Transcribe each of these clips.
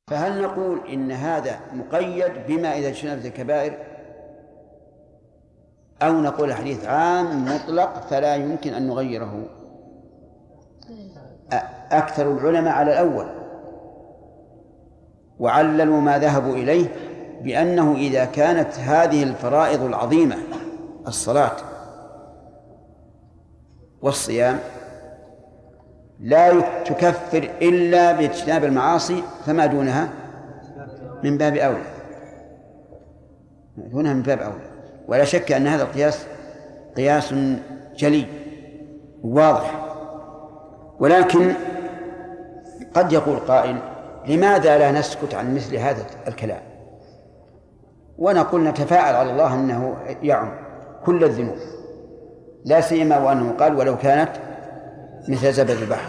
فهل نقول إن هذا مقيد بما إذا اجتنبت الكبائر، أو نقول الحديث عام مطلق فلا يمكن أن نغيره؟ أكثر العلماء على الأول، وعللوا ما ذهبوا إليه بأنه إذا كانت هذه الفرائض العظيمة الصلاة والصيام لا تكفر إلا باجتناب المعاصي فما دونها من باب أولى، ولا شك أن هذا القياس قياس جلي واضح. ولكن قد يقول قائل: لماذا لا نسكت عن مثل هذا الكلام ونقول نتفاءل على الله أنه يعم كل الذنوب، لا سيما وأنه قال: ولو كانت مثل زبد البحر،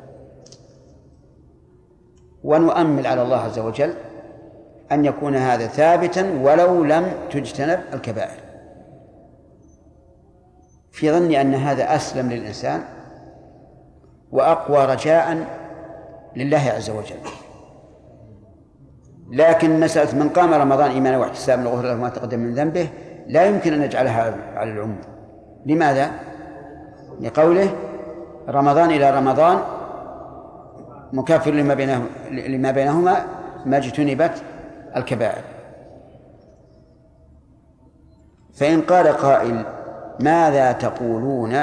ونؤمل على الله عز وجل أن يكون هذا ثابتا ولو لم تجتنب الكبائر، في ظني أن هذا أسلم للإنسان وأقوى رجاء لله عز وجل. لكن مسألة من قام رمضان إيمانا واحتسابا غفر له ما تقدم من ذنبه لا يمكن أن نجعلها على العموم. لماذا؟ لقوله: رمضان إلى رمضان مكافر لما بينهما ما اجتنبت الكبائر. فإن قال قائل: ماذا تقولون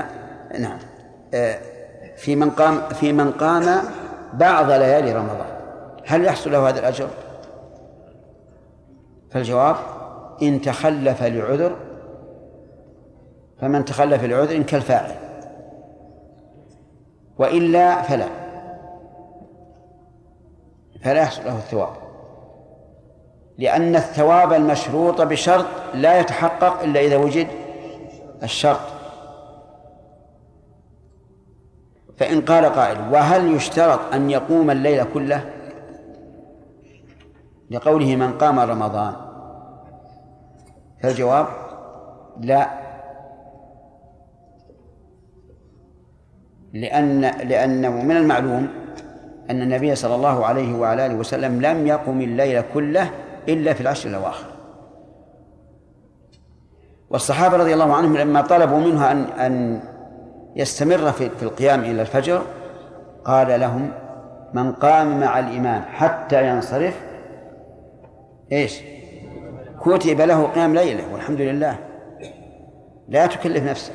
في من قام بعض ليالي رمضان، هل يحصل له هذا الأجر؟ فالجواب: إن تخلف لعذر فمن تخلف لعذر كالفاعل، وإلا فلا يحصل له الثواب، لأن الثواب المشروط بشرط لا يتحقق إلا إذا وجد الشرط. فإن قال قائل: وهل يشترط أن يقوم الليل كله؟ لقوله: من قام رمضان، فالجواب: لا، لأنه من المعلوم أن النبي صلى الله عليه وعلى آله وسلم لم يقم الليل كله إلا في العشر الأواخر. والصحابة رضي الله عنهم لما طلبوا منه أن يستمر في القيام إلى الفجر قال لهم: من قام مع الإمام حتى ينصرف كتب له قيام ليلة، والحمد لله، لا تكلف نفسك.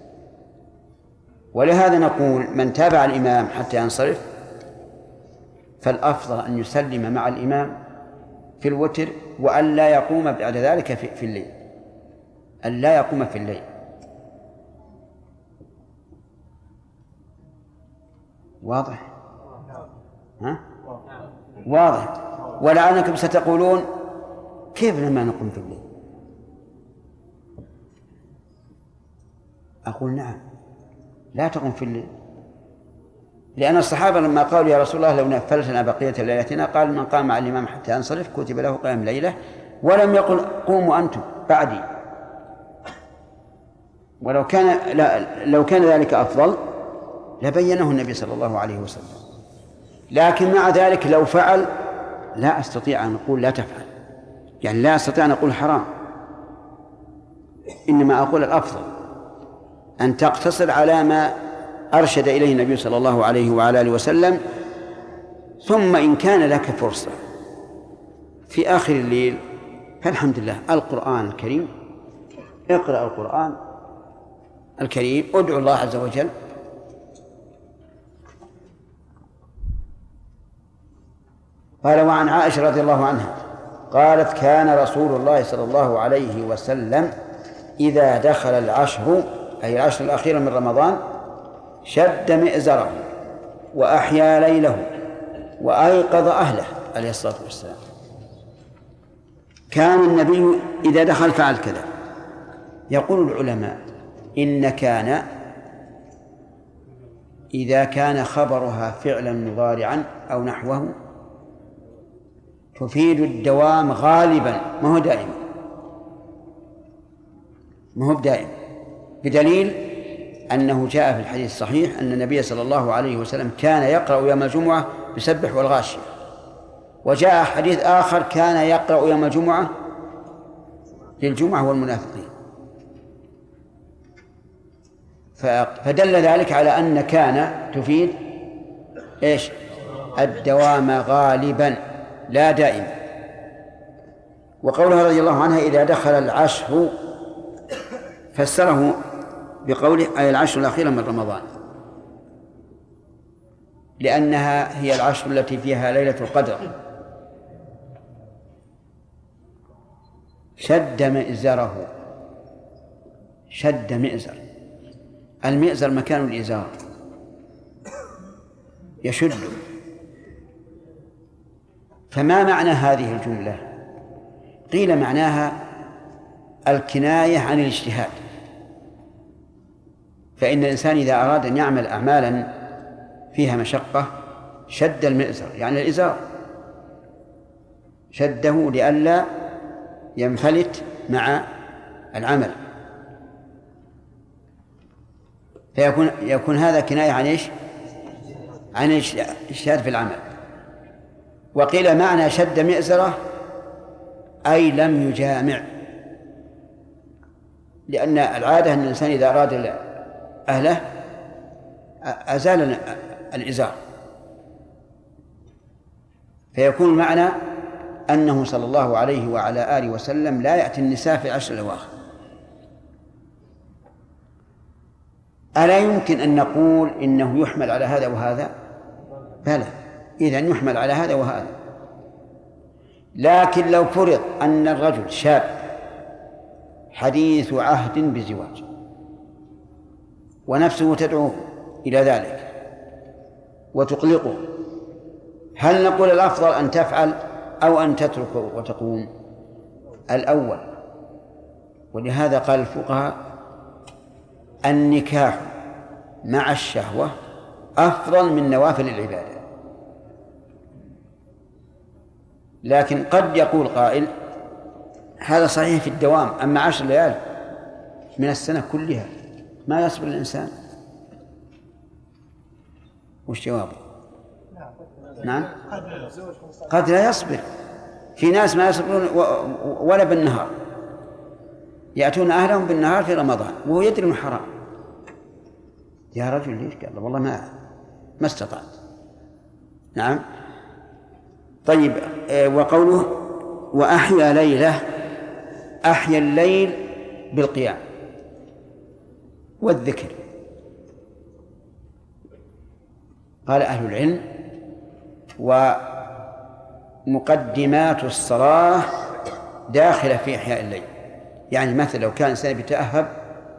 ولهذا نقول: من تابع الإمام حتى ينصرف فالأفضل أن يسلم مع الإمام في الوتر، وأن لا يقوم بعد ذلك في الليل، أن لا يقوم في الليل. واضح؟ واضح. ولعلكم ستقولون: كيف لما نقوم في الليل؟ أقول: نعم، لا تقوم في الليل، لأن الصحابة لما قالوا: يا رسول الله لو نفلت لنا بقية ليلتنا، قال: من قام مع الإمام حتى ينصرف كتب له قيام ليلة، ولم يقل: قوموا أنتم بعدي. ولو لو كان ذلك أفضل لبينه النبي صلى الله عليه وسلم. لكن مع ذلك لو فعل لا أستطيع أن أقول لا تفعل، يعني لا أستطيع أن أقول حرام، إنما أقول الأفضل أن تقتصر على ما أرشد إليه النبي صلى الله عليه وعلى آله وسلم. ثم إن كان لك فرصة في آخر الليل فالحمد لله، القرآن الكريم، اقرأ القرآن الكريم، ادعو الله عز وجل. قال: وعن عائشة رضي الله عنها قالت: كان رسول الله صلى الله عليه وسلم إذا دخل العشر، أي العشر الأخيرة من رمضان، شد مئزره وأحيا ليله وأيقظ أهله عليه الصلاة والسلام. كان النبي إذا دخل فعل كذا. يقول العلماء: إن كان إذا كان خبرها فعلا مضارعا أو نحوه تفيد الدوام غالبا، ما هو دائما، بدليل أنه جاء في الحديث الصحيح أن النبي صلى الله عليه وسلم كان يقرأ يوم الجمعة بسبح والغاشية، وجاء حديث آخر كان يقرأ يوم الجمعة للجمعة والمنافقين، فدل ذلك على أن كان تفيد إيش؟ الدوام غالبا لا دائما. وقولها رضي الله عنها إذا دخل العشر فسره بقوله أي العشر الأخيرة من رمضان، لأنها هي العشر التي فيها ليلة القدر. شد مئزره، شد مئزر، المئزر مكان الإزار، يشد. فما معنى هذه الجملة؟ قيل معناها الكناية عن الاجتهاد، فإن الإنسان إذا أراد أن يعمل أعمالا فيها مشقة شد المئزر يعني الإزار، شده لئلا ينفلت مع العمل، فيكون هذا كناية عن إيش؟ عن الاجتهاد في العمل. وقيل معنى شد مئزره أي لم يجامع، لأن العادة أن الإنسان إذا أراد أهله أزال الإزار، فيكون معنى أنه صلى الله عليه وعلى آله وسلم لا يأتي النساء في العشر الأواخر. ألا يمكن أن نقول إنه يحمل على هذا وهذا؟ بلى، إذن يحمل على هذا وهذا. لكن لو فرض أن الرجل شاب حديث عهد بزواج ونفسه تدعوه إلى ذلك وتقلقه، هل نقول الأفضل أن تفعل أو أن تترك وتقوم؟ الأول. ولهذا قال الفقهاء النكاح مع الشهوة أفضل من نوافل العبادة. لكن قد يقول قائل هذا صحيح في الدوام، أما 10 ليال من السنة كلها ما يصبر الإنسان. وش جوابه؟ نعم، قد لا يصبر. في ناس ما يصبرون ولا بالنهار، يأتون أهلهم بالنهار في رمضان وهو يدري أنه حرام. يا رجل ليش؟ قال والله ما استطعت. نعم. طيب، وقوله وأحيا ليلة، أحيا الليل بالقيام والذكر. قال أهل العلم ومقدمات الصلاة داخلة في إحياء الليل. يعني مثلا لو كان إنسان يتأهب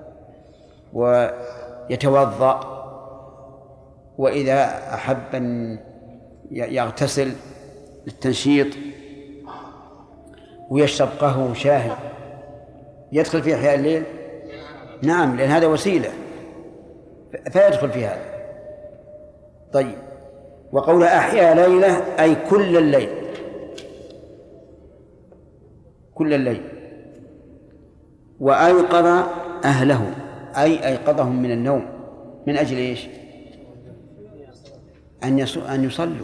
ويتوضأ وإذا أحب أن يغتسل للتنشيط ويشرب قهوة وشاهي يدخل في إحياء الليل؟ نعم، لأن هذا وسيلة فيدخل في هذا. طيب، وقول أحيا ليلة أي كل الليل، كل الليل. وأيقظ أهله أي أيقظهم من النوم، من أجل إيش؟ أن يصلوا،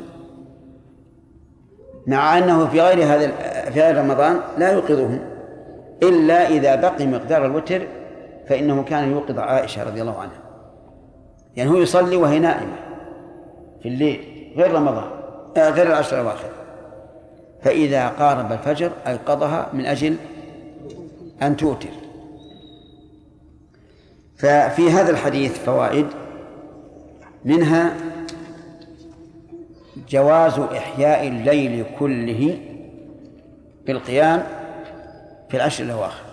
مع أنه في غير رمضان لا يوقظهم إلا إذا بقي مقدار الوتر، فإنه كان يوقظ عائشة رضي الله عنها، يعني هو يصلي وهي نائمة في الليل غير رمضان، غير العشر الأواخر، فإذا قارب الفجر أيقظها من أجل أن توتر. ففي هذا الحديث فوائد، منها جواز إحياء الليل كله بالقيام في العشر الأواخر.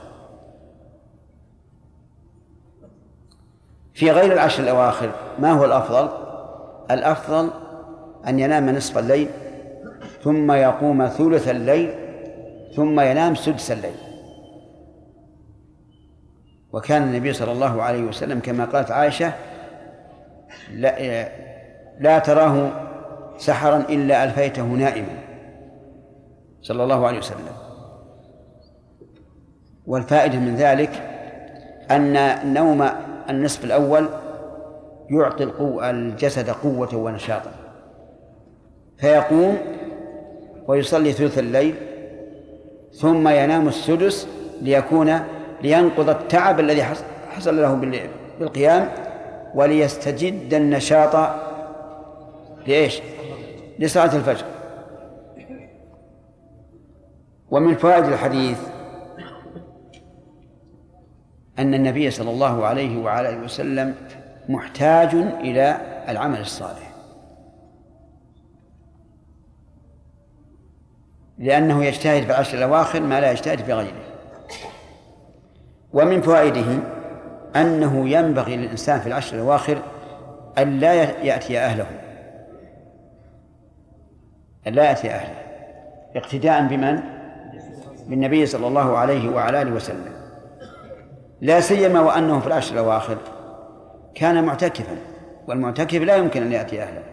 في غير العشر الأواخر ما هو الأفضل؟ الأفضل أن ينام نصف الليل ثم يقوم ثلث الليل ثم ينام سدس الليل. وكان النبي صلى الله عليه وسلم كما قالت عائشة لا تراه سحرا إلا ألفيته نائما صلى الله عليه وسلم. والفائدة من ذلك أن نوم النصف الأول يعطي الجسد قوة ونشاطا، فيقوم ويصلي ثلث الليل ثم ينام السدس لينقض التعب الذي حصل له بالقيام وليستجد النشاط لإيش؟ لصلاة الفجر. ومن فوائد الحديث أن النبي صلى الله عليه وعلى آله وسلم محتاج إلى العمل الصالح، لأنه يجتهد في العشر الأواخر ما لا يجتهد في غيره. ومن فوائده أنه ينبغي للإنسان في العشر الأواخر أن لا يأتي أهله، اقتداء بمن؟ بالنبي صلى الله عليه وعلى آله وسلم، لا سيما وأنه في العشر الأواخر كان معتكفا، والمعتكف لا يمكن أن يأتي أهله.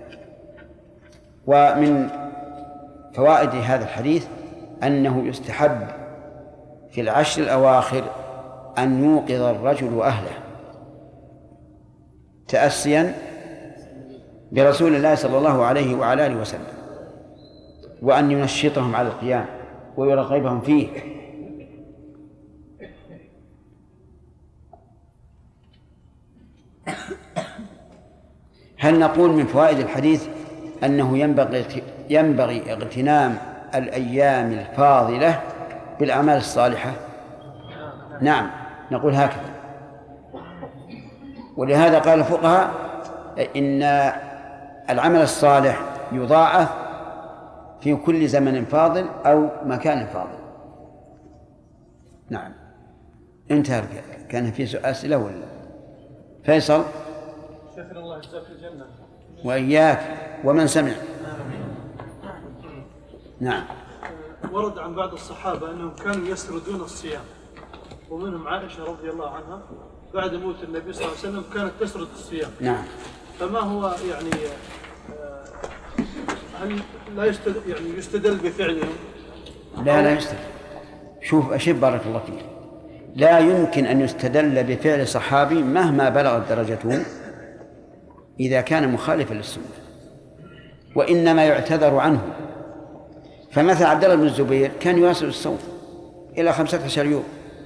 ومن فوائد هذا الحديث أنه يستحب في العشر الأواخر أن يوقظ الرجل أهله تأسيا برسول الله صلى الله عليه وعلى آله وسلم، وأن ينشطهم على القيام ويرغبهم فيه. هل نقول من فوائد الحديث أنه ينبغي اغتنام الأيام الفاضلة بالأعمال الصالحة؟ نعم، نقول هكذا. ولهذا قال الفقهاء إن العمل الصالح يضاعف في كل زمن فاضل أو مكان فاضل. نعم، انتهى. كان في أسئلة ولا فيصل؟ شكر الله يجزاك الجنة. وإياك ومن سمع. نعم. ورد عن بعض الصحابة أنهم كانوا يسردون الصيام، ومنهم عائشة رضي الله عنها بعد موت النبي صلى الله عليه وسلم كانت تسرد الصيام. نعم. فما هو يعني هل لا يستدل بفعلهم؟ لا يستدل. شوف أشب بارك الله فيك، لا يمكن أن يستدل بفعل صحابي مهما بلغت درجته إذا كان مخالفا للسنة، وإنما يعتذر عنه. فمثل عبد الله بن الزبير كان يواصل الصوم إلى 15 يوم،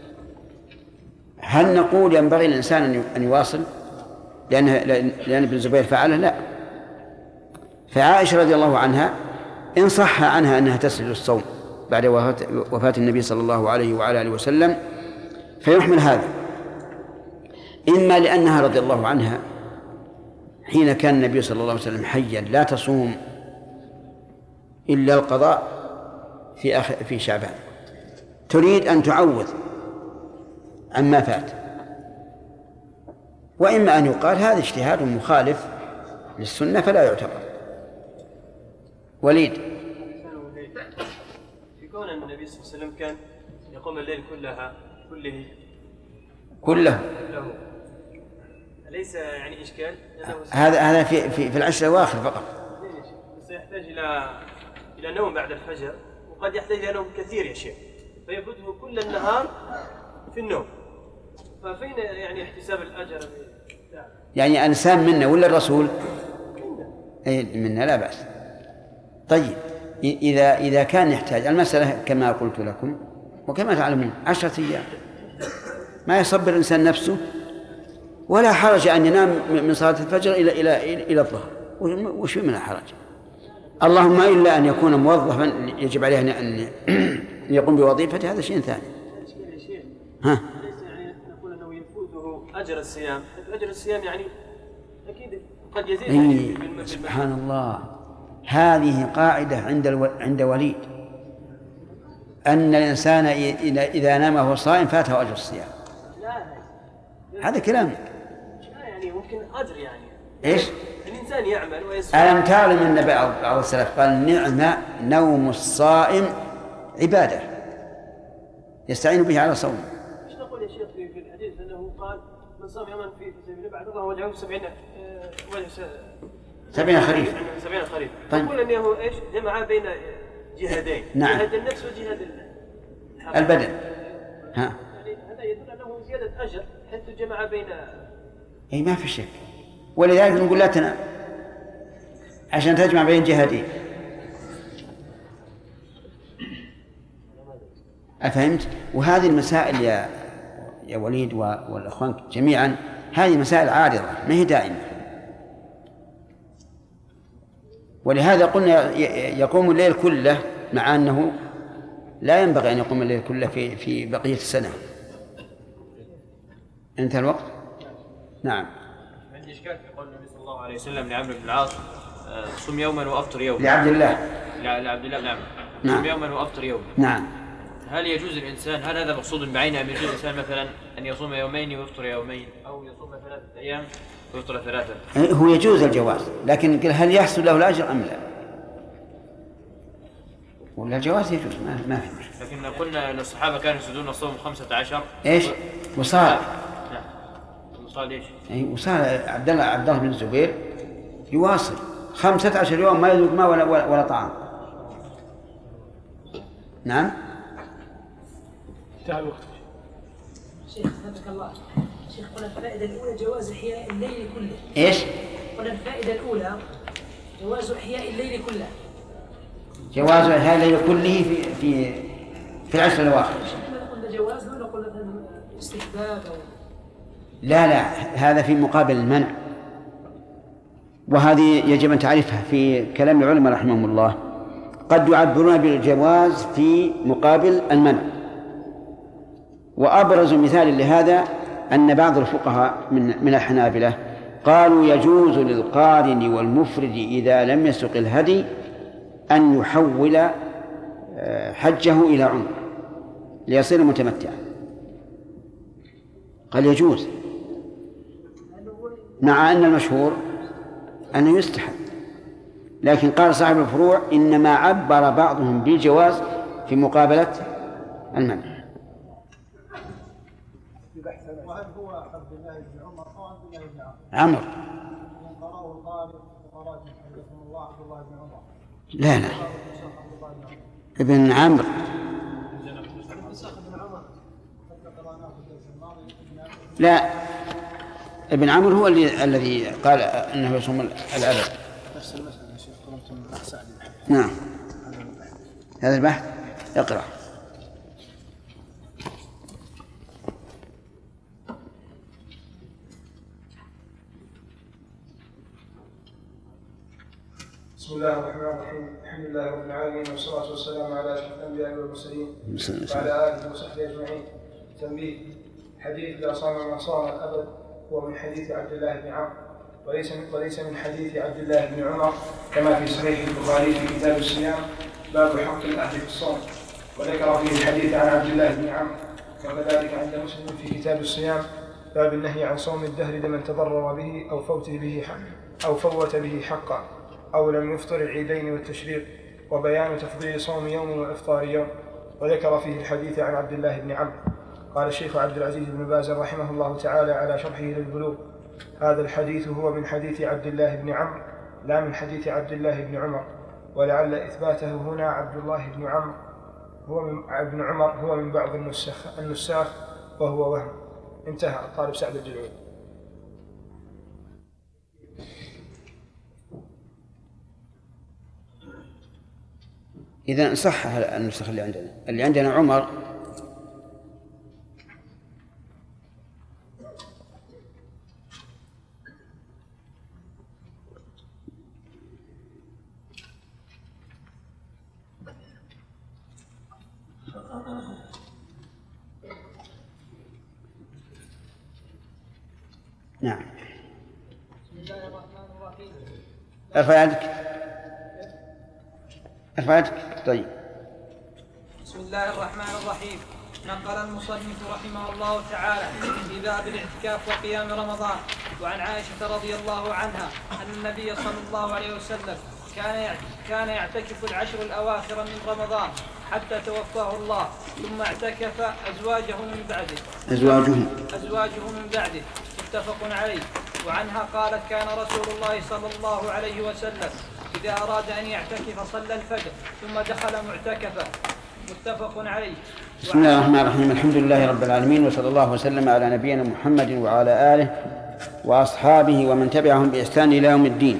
هل نقول ينبغي للإنسان أن يواصل لأن ابن الزبير فعله؟ لا. فعائشة رضي الله عنها إن صح عنها أنها تسرد الصوم بعد وفاة النبي صلى الله عليه وعلى آله وسلم فيحمل هذا، إما لأنها رضي الله عنها حين كان النبي صلى الله عليه وسلم حيا لا تصوم إلا القضاء في شعبان، تريد أن تعوض عما فات، وإما أن يقال هذا اجتهاد مخالف للسنة فلا يعتبر. وليد، في كون أن النبي صلى الله عليه وسلم كان يقوم الليل كله أليس يعني إشكال؟ هذا في العشر الأواخر فقط. سيحتاج إلى نوم بعد الفجر، وقد يحتاج إلى نوم كثير يا شيخ، فيفوته كل النهار في النوم، ففين يعني احتساب الأجر؟ يعني إنسان منا ولا الرسول؟ منا لا بأس. طيب إذا كان يحتاج المسألة كما قلت لكم وكما تعلمون 10 أيام ما يصبر الإنسان نفسه، ولا حرج أن ينام من صلاة الفجر إلى الظهر، وش من الحرج؟ اللهم إلا أن يكون موظفا يجب عليه أن يقوم بوظيفته، هذا شيء ثاني. ها؟ يعني نقول أنه يفوته أجر الصيام، أجر الصيام يعني أكيد قد يزيد. سبحان الله، هذه قاعدة عند وليد أن الإنسان إذا نام وهو صائم فاته أجر الصيام. هذا كلام. لا يعني ممكن أجر يعني. إيش؟ الإنسان يعمل ويصوم. ألم تعلم أن بعض السلف قال نعم نوم الصائم عبادة يستعين به على صوم. إيش نقول يا شيخ في الحديث أنه قال من صام يوما في سبيل الله بعد الله وجهه 70 خريف. 70 خريف. طيب. يقول أنه إيش جمع بين جهادين. نعم. جهاد النفس وجهاد البدن. ها. يعني هذا يدل أنه زيادة أجر حيث جمع بين. أي ما في شك، ولذلك نقول لا تنام عشان تجمع بين جهادين. أفهمت؟ وهذه المسائل يا وليد والأخوان جميعا، هذه مسائل عارضة ما هي دائمة، ولهذا قلنا يقوم الليل كله، مع أنه لا ينبغي أن يقوم الليل كله في بقية السنة. انتهى الوقت. نعم. عندي إشكال في قول النبي صلى الله عليه وسلم لعمرو بن العاص صم يوما وأفطر يوما. لعبد الله. لعبد الله. نعم. نعم. صم يوما وأفطر يوما. نعم. هل يجوز الإنسان، هل هذا مقصود بعينه، أم يجوز الإنسان مثلا أن يصوم يومين ويفطر يومين، أو يصوم 3 أيام ويفطر 3؟ هو يجوز الجواز، لكن هل يحصل له الأجر أم لا؟ ولا الجواز يجوز ما في مشكلة. لكن قلنا أن الصحابة كانوا يسدون الصوم 15. إيش؟ وصار. نعم. وصال إيش؟ أي وصار عبد الله بن الزبير يواصل 15 يوم ما يذوق ماء ولا طعام. نعم. انتهى الوقت. شيخ حفظك الله. شيخ قلنا الفائدة الأولى جواز إحياء الليل كله. إيش؟ قلنا الفائدة الأولى جواز إحياء الليل كله. جواز إحياء الليل كله في العشر الأواخر. قلنا جواز ولا قلنا استحباب أو... لا هذا في مقابل المنع، وهذه يجب أن تعرفها في كلام العلماء رحمهم الله. قد يعبرون بالجواز في مقابل المنع، وأبرز مثال لهذا أن بعض الفقهاء من الحنابلة قالوا يجوز للقارن والمفرد إذا لم يسق الهدي أن يحول حجه إلى عمرة ليصير متمتعا. قال يجوز، مع أن المشهور أنه يستحب، لكن قال صاحب الفروع إنما عبر بعضهم بالجواز في مقابلة المنع. وهل هو عبد الله بن عمر أو عبد الله بن عمرو؟ قرأه القارئ وقرأت حدثنا الله عبد الله بن عمر. لا ابن عمرو. لا، ابن عمرو هو الذي قال انه يصوم الابد. نفس المسألة يا شيخ، قرأت من سعد. نعم. هذا البحث اقرأ. بسم الله الرحمن الرحيم. الحمد لله رب العالمين، والصلاة والسلام على أشرف الأنبياء والمرسلين وعلى آله وصحبه أجمعين. تنبيه: حديث لا صام من صام الأبد هو من حديث عبد الله بن عمرو، وليس من حديث عبد الله بن عمر، كما في صحيح البخاري في كتاب الصيام باب حق الأهل في الصوم، وذكر فيه الحديث عن عبد الله بن عمرو، وكذلك عند مسلم في كتاب الصيام باب النهي عن صوم الدهر لمن تضرر به أو فوت به حقا أو لم يفطر العيدين والتشريق، وبيان تفضيل صوم يوم وإفطار يوم، وذكر فيه الحديث عن عبد الله بن عمرو. قال الشيخ عبد العزيز بن باز رحمه الله تعالى على شرحه للبلوغ: هذا الحديث هو من حديث عبد الله بن عمرو لا من حديث عبد الله بن عمر، ولعل إثباته هنا عبد الله بن عمرو هو من بعض النساخ وهو وهم. انتهى. الطالب سعد الجلعود. إذا صح النسخ اللي عندنا عمر. نعم. بسم الله الرحمن الرحيم. ارفع يدك. طيب. بسم الله الرحمن الرحيم. نقل المصنف رحمه الله تعالى في باب الاعتكاف وقيام رمضان. وعن عائشة رضي الله عنها أن النبي صلى الله عليه وسلم كان يعتكف العشر الأواخر من رمضان حتى توفاه الله، ثم اعتكف أزواجه من بعده. متفق عليه. وعنها قالت: كان رسول الله صلى الله عليه وسلم إذا أراد أن يعتكف صلى الفجر ثم دخل معتكفا. متفق عليه. بسم الله الرحمن الرحيم. الحمد لله رب العالمين، وصلى الله وسلم على نبينا محمد وعلى آله وأصحابه ومن تبعهم بإحسان إلى يوم الدين.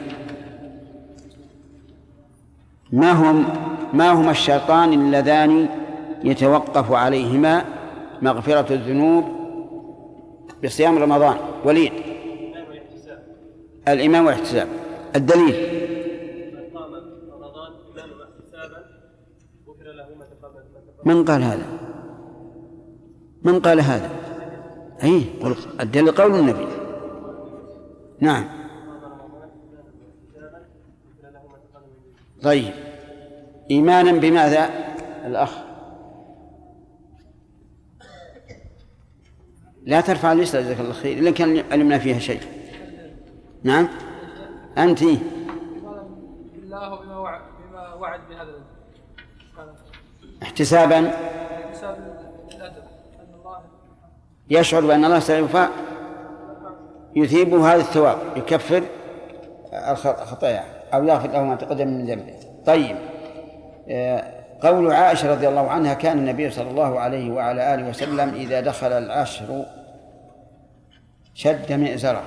ما هما الشرطان اللذان يتوقف عليهما مغفرة الذنوب بصيام رمضان؟ وليد. الإيمان والاحتساب. الدليل؟ من قام رمضان إيمانا واحتسابا غفر له ما تقدم. من قال هذا؟ من قال هذا؟ أي الدليل قول النبي. نعم. طيب، إيمانا بماذا الأخ؟ لا ترفع الليسة جزاك الله خير إلا كان علمنا فيها شيء. نعم أنت. بالله وبما وعد بهذا احتسابا الأجر أن الله يشعر بأن الله سيوفى يثيبه هذا الثواب، يكفر خطاياه أو يغفر له ما تقدم من ذنبه. طيب، قول عائشة رضي الله عنها: كان النبي صلى الله عليه وعلى آله وسلم إذا دخل العشر شد مئزره.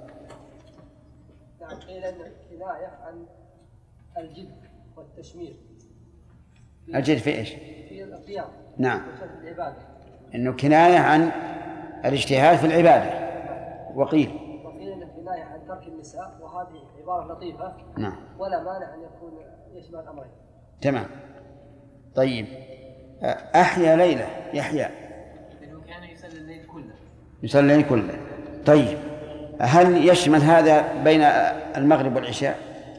نعم، قيل أن الكناية عن الجد والتشمير. الجد في إيش؟ في القيام. نعم، في العبادة. إنه كناية عن الاجتهاد في العبادة. وقيل أن الكناية عن ترك النساء، وهذه عبارة لطيفة. نعم، ولا مانع أن يكون يشمل الأمرين. تمام. طيب، أحيا ليلة يحيى لأنه كان يصلي الليل كله. يصلي الليل كله. طيب، هل يشمل هذا بين المغرب والعشاء؟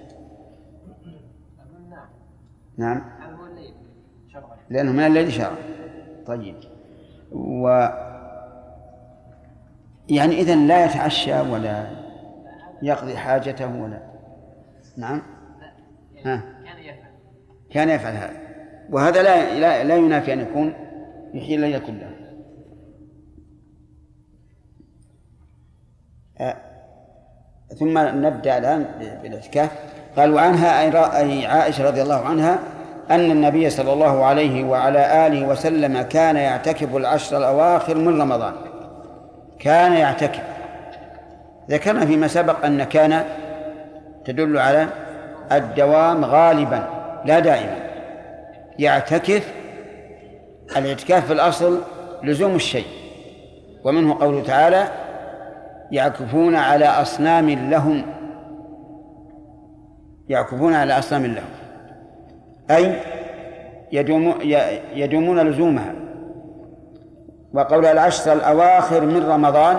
نعم. نعم، هذا هو الليل شرعا. لأنه من الليل شرعا. طيب، يعني إذن لا يتعشى ولا يقضي حاجته ولا؟ نعم. كان يفعل هذا، وهذا لا ينافي أن يكون يحيي الليل كله. ثم نبدأ الآن بالاعتكاف. قال: وعنها أي عائشة رضي الله عنها أن النبي صلى الله عليه وعلى آله وسلم كان يعتكف العشر الأواخر من رمضان. كان يعتكف، ذكرنا فيما سبق أن كان تدل على الدوام غالبا لا دائما. يعتكف، الاعتكاف في الأصل لزوم الشيء، ومنه قوله تعالى: يعكفون على أصنام لهم. يعكفون على أصنام لهم أي يدومون لزومها. وقول العشر الأواخر من رمضان،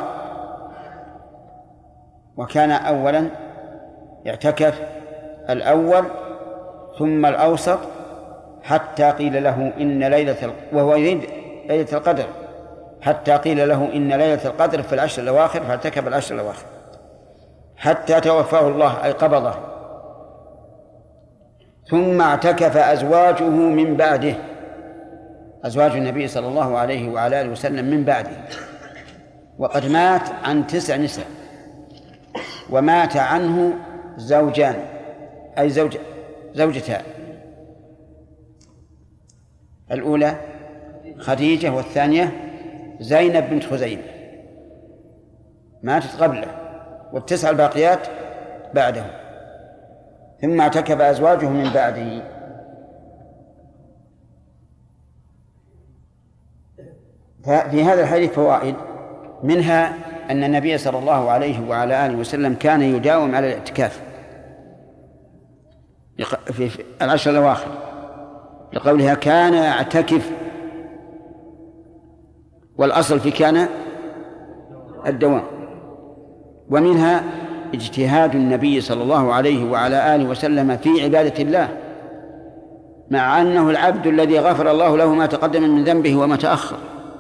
وكان أولا يعتكف الأول ثم الأوسط حتى قيل له إن وهو يريد ليلة القدر، حتى قيل له إن ليلة القدر في العشر الأواخر، فاعتكف العشر الأواخر حتى توفاه الله أي قبضه. ثم اعتكف أزواجه من بعده، أزواج النبي صلى الله عليه وعلى آله وسلم من بعده، وقد مات عن 9 نساء، ومات عنه زوجان أي زوجتان، الأولى خديجة والثانية زينب بنت خزيمة، ماتت قبله، وال9 الباقيات بعده. ثم اعتكف أزواجه من بعده. في هذا الحديث فوائد، منها أن النبي صلى الله عليه وعلى آله وسلم كان يداوم على الاعتكاف في العشر الأواخر، لقولها كان يعتكف، والأصل في كان الدوام. ومنها اجتهاد النبي صلى الله عليه وعلى آله وسلم في عبادة الله، مع أنه العبد الذي غفر الله له ما تقدم من ذنبه وما تأخر.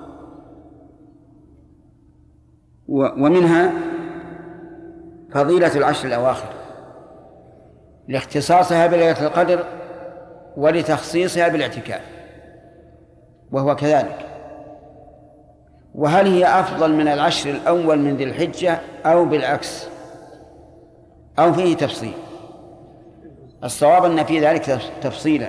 ومنها فضيلة العشر الأواخر لاختصاصها بليلة القدر ولتخصيصها بالاعتكاف، وهو كذلك. وهل هي أفضل من العشر الأول من ذي الحجة أو بالعكس، أو فيه تفصيل؟ الصواب أن في ذلك تفصيلا،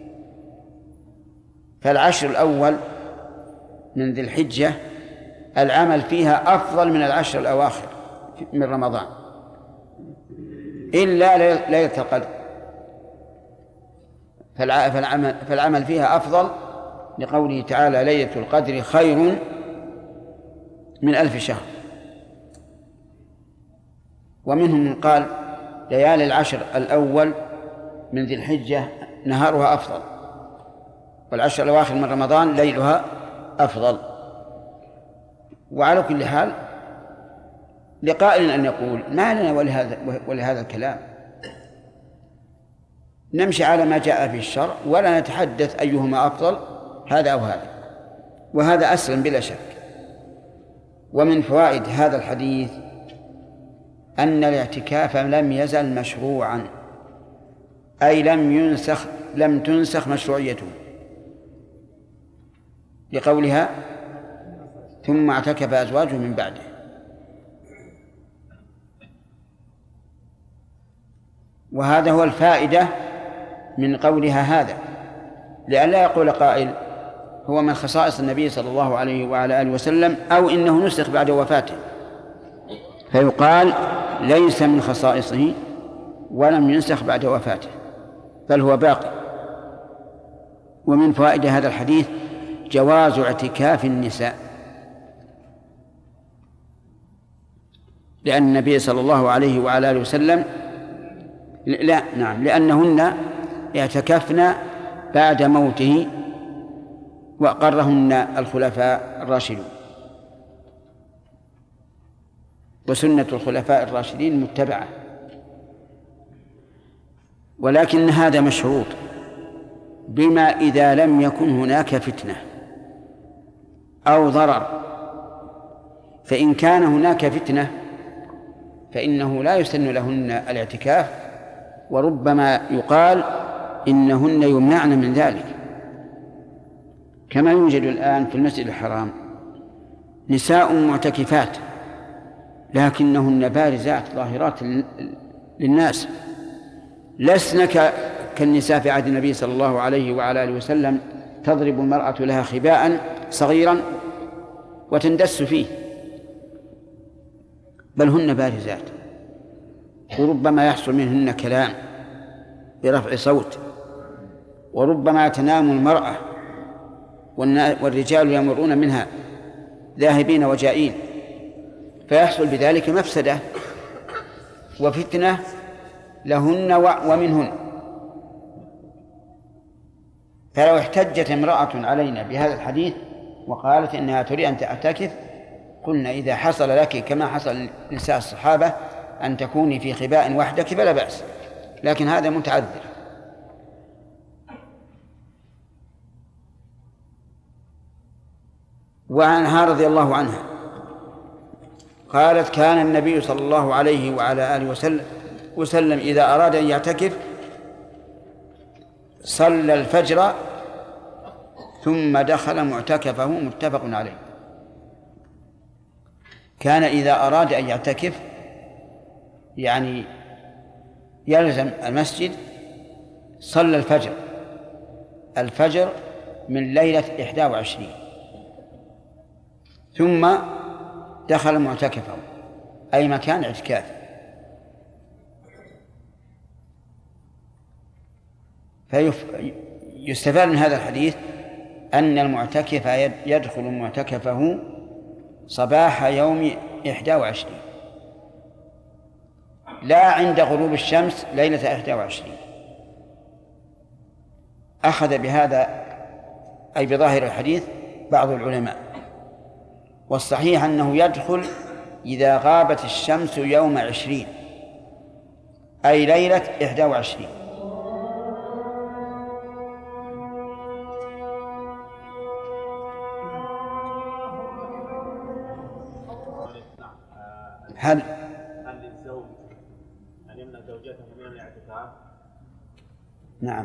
فالعشر الأول من ذي الحجة العمل فيها أفضل من العشر الأواخر من رمضان، إلا ليلة القدر، فالعمل فيها أفضل لقوله تعالى ليلة القدر خير من 1000 شهر. ومنهم من قال ليالي العشر الأول من ذي الحجة نهارها أفضل، والعشر الأواخر من رمضان ليلها أفضل. وعلى كل حال لقائل أن يقول ما لنا ولهذا الكلام، نمشي على ما جاء في الشرع ولا نتحدث أيهما أفضل هذا أو هذا، وهذا أسلم بلا شك. ومن فوائد هذا الحديث أن الاعتكاف لم يزل مشروعا، أي لم تنسخ مشروعيته، لقولها ثم اعتكف أزواجه من بعده. وهذا هو الفائدة من قولها هذا، لأن لا يقول قائل هو من خصائص النبي صلى الله عليه وعلى آله وسلم أو إنه نسخ بعد وفاته، فيقال ليس من خصائصه ولم ينسخ بعد وفاته بل هو باقي. ومن فوائد هذا الحديث جواز اعتكاف النساء، لأن النبي صلى الله عليه وعلى آله وسلم لأنهن اعتكفن بعد موته وأقرهن الخلفاء الراشدون، وسنة الخلفاء الراشدين متبعة. ولكن هذا مشروط بما إذا لم يكن هناك فتنة أو ضرر، فإن كان هناك فتنة فإنه لا يسن لهن الاعتكاف، وربما يقال إنهن يمنعن من ذلك، كما يوجد الآن في المسجد الحرام نساء معتكفات لكنهن بارزات ظاهرات للناس، لسن كالنساء في عهد النبي صلى الله عليه وعلى آله وسلم تضرب المرأة لها خباء صغيرا وتندس فيه، بل هن بارزات، وربما يحصل منهن كلام برفع صوت، وربما تنام المرأة والرجال يمرون منها ذاهبين وجائين، فيحصل بذلك مفسدة وفتنة لهن ومنهن. فلو احتجت امرأة علينا بهذا الحديث وقالت إنها تريد أن تعتكف، قلنا إذا حصل لك كما حصل لنساء الصحابة أن تكوني في خباء وحدك فلا بأس، لكن هذا متعذر. وعنها رضي الله عنها قالت كان النبي صلى الله عليه وعلى آله وسلم إذا أراد أن يعتكف صلى الفجر ثم دخل معتكفه، متفق عليه. كان إذا أراد أن يعتكف يعني يلزم المسجد صلى الفجر من ليلة 21 ثم دخل معتكفه أي مكان اعتكاف. فيستفاد من هذا الحديث أن المعتكف يدخل معتكفه صباح يوم 21، لا عند غروب الشمس ليلة 21. أخذ بهذا أي بظاهر الحديث بعض العلماء، والصحيح أنه يدخل إذا غابت الشمس يوم 20 أي ليلة 21. هل للزوج أن يمنع زوجته من الاعتكاف؟ نعم،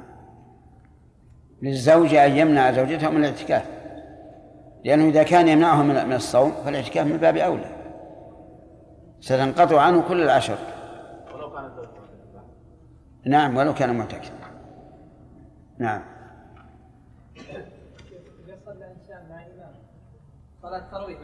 للزوج أن يمنع زوجته من الاعتكاف، لأنه إذا كان يمنعها من الصوم فالاعتكاف من باب أولى، ستنقطع عنه كل العشر. ولو كان الزوج نعم، ولو كان معتكفا. نعم. إذا صلى إنسان مع إمام صلاة تراويح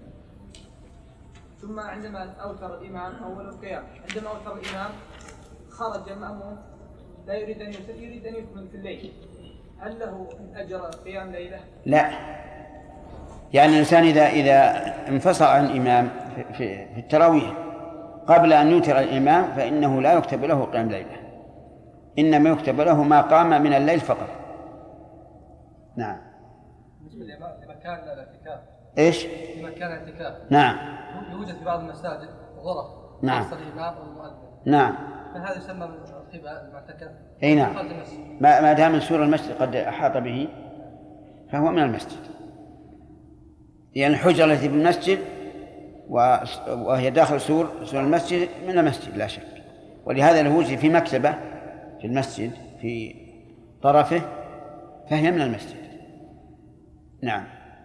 ثم عندما أوتر الإمام أول القيام، عندما أوتر الإمام خرج المأموم لا يريد أن يكمل في الليل، هل له أجر قيام ليلة؟ لا، يعني الإنسان إذا انفصل عن الإمام في التراويح قبل أن يوتر الإمام فإنه لا يكتب له قيام ليلة، إنما يكتب له ما قام من الليل فقط. نعم. بالنسبة لمكان الاعتكاف. إيش؟ لمكان الاعتكاف. نعم. يوجد في بعض المساجد غرف. نعم. خاصة للإمام والمؤذن. نعم. فهذا يسمى الخباء المعتكف. أي نعم. ما دام سور المسجد قد أحاط به فهو من المسجد، يعني الحجرة التي بالمسجد وهي داخل سور المسجد من المسجد لا شك. ولهذا لو وجد في مكتبة في المسجد في طرفه فهي من المسجد. نعم.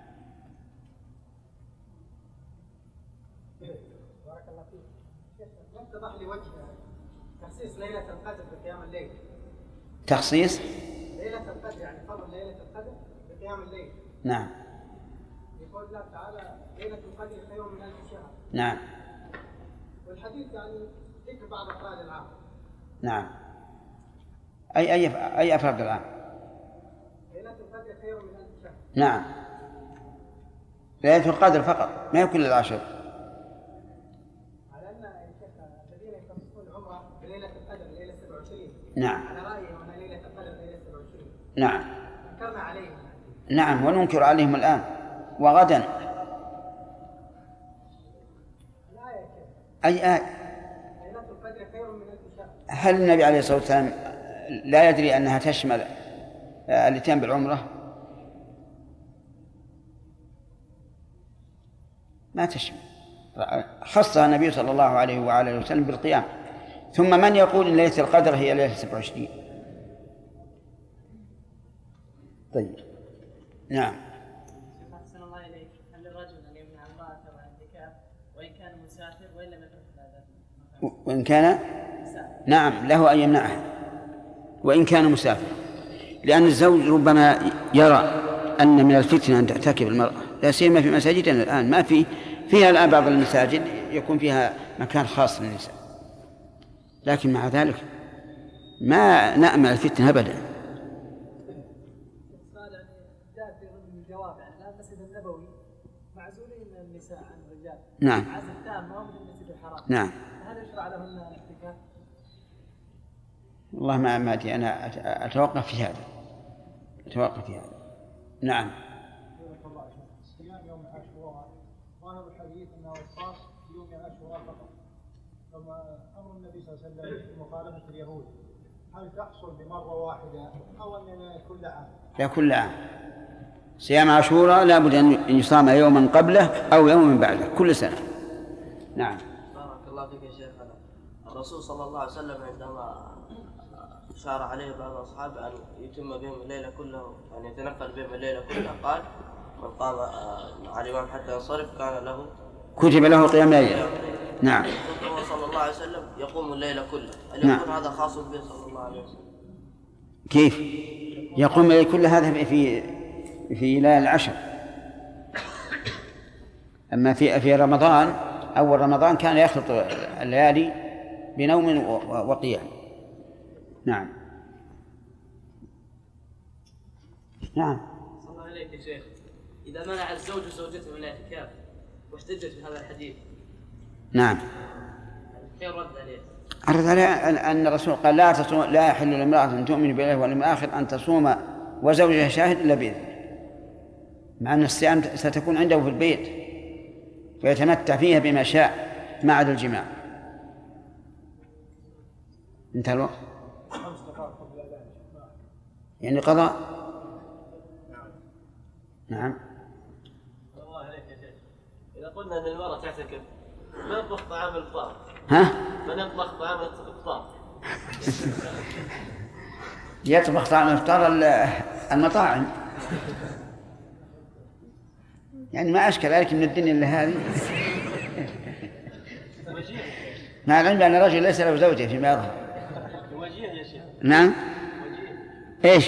بارك الله فيك. يتضح لي وجه تخصيص ليلة القدر بقيام الليل. تخصيص ليلة القدر يعني فضل ليلة القدر بقيام الليل. نعم. يقول الله تعالى ليلة القدر خير من 1000 شهر. نعم. والحديث يعني ذكر بعض أفراد العام. نعم. أي أفراد العام؟ ليلة القدر خير من 1000 شهر. نعم. ليلة القدر فقط ما يكون للعشر. على أن الذين يخصصون العمرة بليلة القدر ليلة 27. نعم. على رأيهم أن ليلة القدر ليلة 27. نعم. أنكرنا عليهم. نعم وننكر عليهم الآن وغدا. أي آية؟ ليلة القدر خير من 1000 شهر. هل النبي عليه الصلاة والسلام لا يدري أنها تشمل الاتيان بالعمرة؟ ما تشمل، خصها النبي صلى الله عليه وآله وسلم بالقيام. ثم من يقول إن ليلة القدر هي ليلة 27؟ طيب. نعم. أحسن الله إليك. هل للرجل أن يمنع امرأته عن الاعتكاف وإن كان مسافر وإن لم يكن هذا؟ وإن كان نعم له أن يمنعها وإن كان مسافر، لأن الزوج ربما يرى أن من الفتنة أن تعتكف المرأة، لا سيما في مساجدنا الآن ما فيها الآن بعض المساجد يكون فيها مكان خاص للنساء، لكن مع ذلك ما نأمل الفتنة أبدا. جاء في ضمن الجواب الآن المسجد النبوي معزولين النساء عن الرجال. نعم. عزل تام ما هو مثل المسجد الحرام. نعم. هل يشرع لهن الاعتكاف؟ والله ما أدري، أنا أتوقف في هذا. نعم. صيام يوم عاشوراء ظاهر الحديث انه خاص بيوم عاشوراء فقط، كما امر النبي صلى الله عليه وسلم بمخالفه اليهود، هل تحصل بمره واحده او ان كل عام؟ لا، كل عام. صيام عاشوراء لا بد أن يصام يوما قبله أو يوما بعده كل سنة. نعم. بارك الله فيك يا شيخنا. الرسول صلى الله عليه وسلم عندما أشار عليه بعض أصحابه أن يتم بهم الليلة كله، أن يتنقل بهم الليلة كلها، قال من قام على الإمام حتى ينصرف كان له كتب له قيام ليلة. نعم. وهو صلى الله عليه وسلم يقوم الليلة كلها، هل يكون هذا خاص به صلى الله عليه وسلم؟ كيف يقوم الليل كل هذا في ليالي العشر؟ أما في رمضان أول رمضان كان يخلط الليالي بنوم وقيام. نعم. نعم. صلى الله عليك يا شيخ. إذا منع الزوج زوجته من الاعتكاف واحتجت بهذا الحديث. نعم. كيف رد عليه؟ أرد عليه أن الرسول قال لا يحل لامرأة أن تؤمن بالله واليوم الآخر أن تصوم وزوجها شاهد إلا بإذنه، مع أن الصيام ستكون عنده في البيت فيتمتع فيها بما شاء ما عدا الجماع. انتهى الوقت. يعني قضاء. نعم. الله عليك يا شيخ. إذا قلنا أن المرأة تعتكف ما يطبخ طعام الإفطار. ها؟ من يطبخ طعام الإفطار؟ يطبخ طعام الإفطار المطاعم. يعني ما أشكل عليك من الدنيا اللي هذه. مع العلم أن الرجل ليس له زوجة فيما يظهر. وجيه يا شيخ. نعم. إيش؟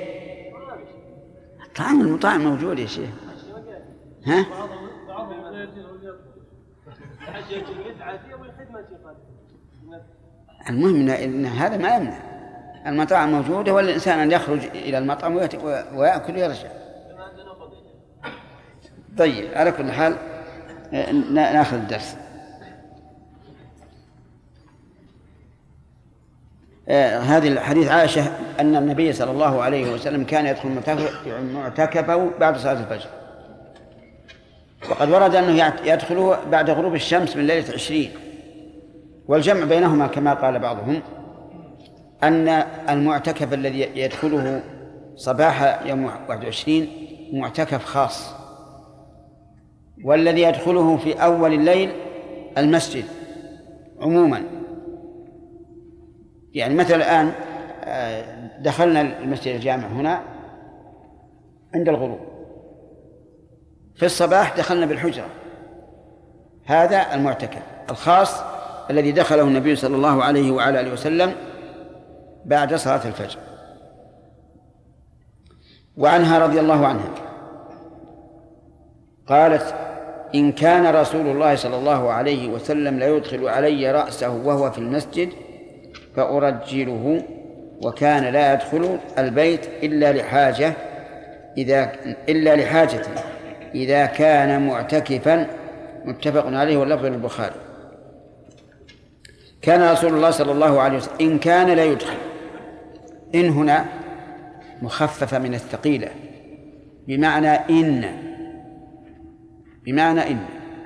طعام المطاعم موجود يا شيخ. ها؟ المهم إن هذا ما يمنع. المطاعم موجودة، والإنسان أن يخرج إلى المطعم ويأكل ويرجع. طيب، على كل حال نأخذ الدرس. هذه الحديث عائشة أن النبي صلى الله عليه وسلم كان يدخل معتكفه بعد صلاة الفجر، وقد ورد أنه يدخله بعد غروب الشمس من ليلة 20. والجمع بينهما كما قال بعضهم أن المعتكف الذي يدخله صباح يوم 21 معتكف خاص، والذي يدخله في أول الليل المسجد عموما. يعني مثلا الآن دخلنا المسجد الجامع هنا عند الغروب، في الصباح دخلنا بالحجرة، هذا المعتكف الخاص الذي دخله النبي صلى الله عليه وعلى آله وسلم بعد صلاة الفجر. وعنها رضي الله عنها قالت: إن كان رسول الله صلى الله عليه وسلم لا يدخل علي رأسه وهو في المسجد فأرجله، وكان لا يدخل البيت إلا لحاجة إذا كان معتكفا. متفق عليه واللفظ للبخاري. كان رسول الله صلى الله عليه وسلم إن كان لا يدخل، إن هنا مخففة من الثقيلة بمعنى إن.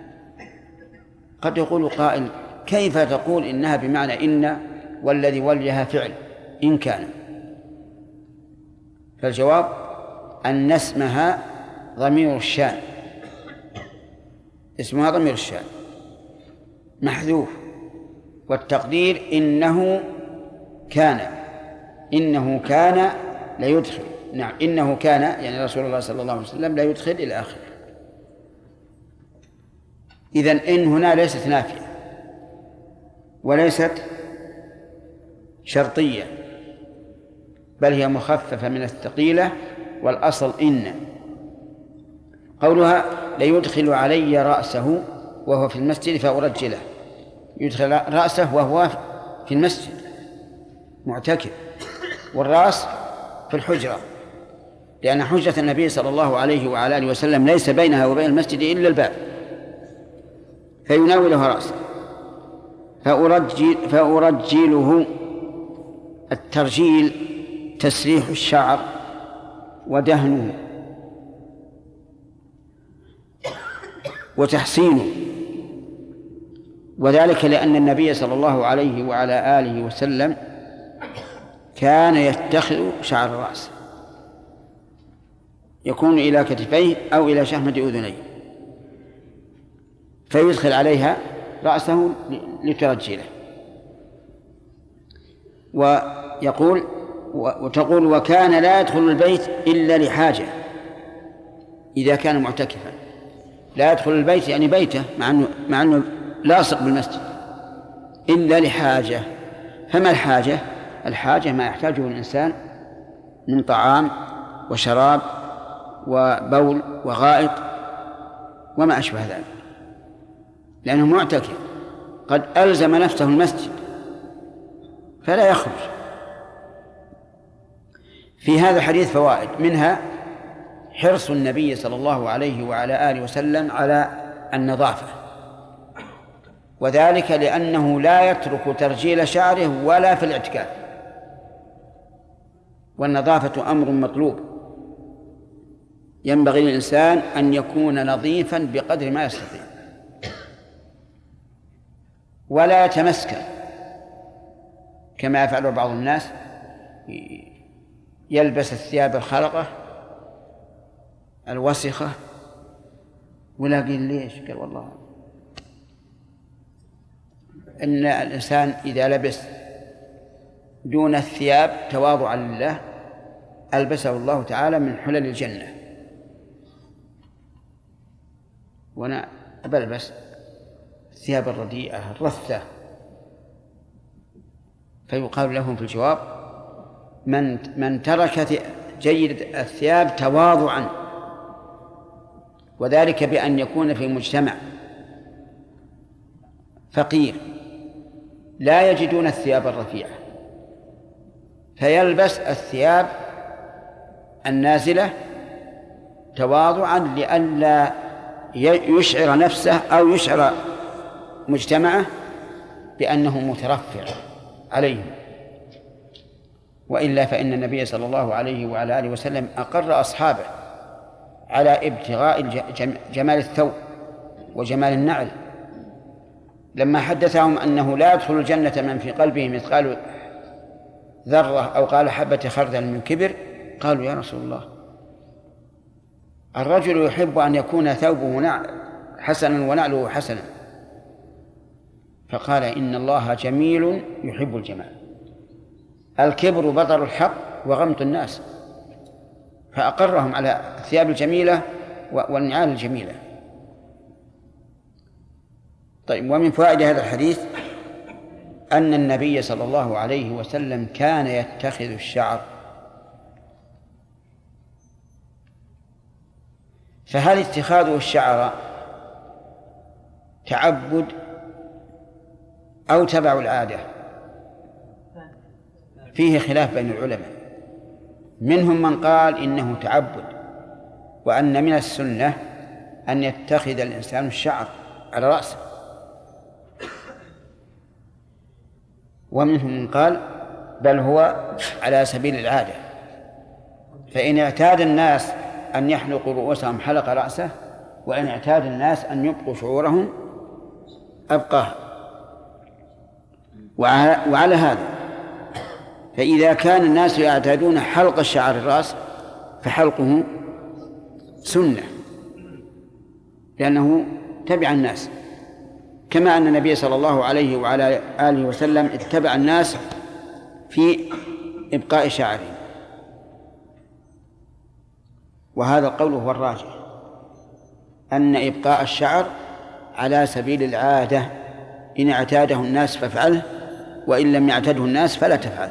قد يقول قائل: كيف تقول إنها بمعنى إن والذي وليها فعل إن كان؟ فالجواب أن اسمها ضمير الشان، اسمها ضمير الشان محذوف، والتقدير إنه كان لا يدخل. نعم، إنه كان يعني رسول الله صلى الله عليه وسلم لا يدخل إلى آخره. إذن إن هنا ليست نافية وليست شرطية، بل هي مخففة من الثقيلة، والأصل إن. قولها: ليدخل علي رأسه وهو في المسجد فأرجله، يدخل رأسه وهو في المسجد معتكف، والرأس في الحجرة، لأن حجرة النبي صلى الله عليه وعلى آله وسلم ليس بينها وبين المسجد إلا الباب، فيناولها رأسه. فأرجله، الترجيل تسريح الشعر ودهنه وتحسينه، وذلك لأن النبي صلى الله عليه وعلى آله وسلم كان يتخذ شعر الرأس يكون إلى كتفيه أو إلى شحمة أذنيه، فيدخل عليها رأسه لترجله. وتقول: وكان لا يدخل البيت إلا لحاجة إذا كان معتكفا. لا يدخل البيت يعني بيته مع أنه لاصق بالمسجد، إلا لحاجة. فما الحاجة؟ الحاجة ما يحتاجه الإنسان من طعام وشراب وبول وغائط وما أشبه ذلك، لأنه معتكف قد ألزم نفسه المسجد فلا يخرج. في هذا الحديث فوائد، منها حرص النبي صلى الله عليه وعلى آله وسلم على النظافة، وذلك لأنه لا يترك ترجيل شعره ولا في الاعتكاف، والنظافة أمر مطلوب، ينبغي للإنسان أن يكون نظيفا بقدر ما يستطيع، ولا يتمسكن كما يفعل بعض الناس، يلبس الثياب الخلقة الوسخة ولا قيل ليش؟ قال والله إن الإنسان إذا لبس دون الثياب تواضعا لله ألبسه الله تعالى من حلل الجنة، وأنا بلبس الثياب الرديئة الرثة. فيقال لهم في الجواب: من ترك جيد الثياب تواضعا، وذلك بأن يكون في مجتمع فقير لا يجدون الثياب الرفيعة، فيلبس الثياب النازلة تواضعا لئلا يشعر نفسه أو يشعر مجتمعه بأنه مترفع عليهم. وإلا فإن النبي صلى الله عليه وعلى آله وسلم أقر أصحابه على ابتغاء جمال الثوب وجمال النعل لما حدثهم أنه لا يدخل الجنة من في قلبه مثقال ذرة أو قال حبة خردل من كبر. قالوا يا رسول الله الرجل يحب أن يكون ثوبه حسنا ونعله حسنا، فقال إن الله جميل يحب الجمال، الكبر بطر الحق وغمط الناس، فأقرهم على الثياب الجميلة والنعال الجميلة. طيب، ومن فوائد هذا الحديث أن النبي صلى الله عليه وسلم كان يتخذ الشعر. فهل اتخاذه الشعر تعبد أو تبع العادة؟ فيه خلاف بين العلماء، منهم من قال إنه تعبد وأن من السنة أن يتخذ الإنسان الشعر على رأسه، ومنهم من قال بل هو على سبيل العادة، فإن اعتاد الناس أن يحلقوا رؤوسهم حلق رأسه، وإن اعتاد الناس أن يبقوا شعورهم أبقاه. وعلى هذا فإذا كان الناس يعتادون حلق الشعر الرأس فحلقه سنة لأنه تبع الناس، كما أن النبي صلى الله عليه وعلى آله وسلم اتبع الناس في إبقاء شعره. وهذا القول هو الراجح، أن إبقاء الشعر على سبيل العادة، إن اعتاده الناس فافعله، وإن لم يعتده الناس فلا تفعله.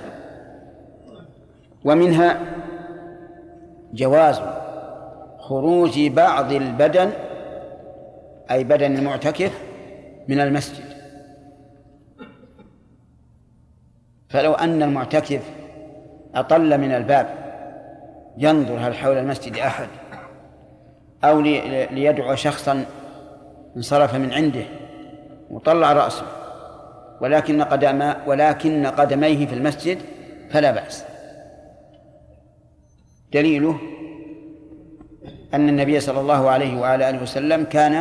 ومنها جواز خروج بعض البدن أي بدن المعتكف من المسجد. فلو أن المعتكف أطل من الباب ينظر هل حول المسجد أحد، أو ليدعو شخصا انصرف من عنده وطلع رأسه ولكن قدميه في المسجد فلا بأس. دليله أن النبي صلى الله عليه وعلى آله وسلم كان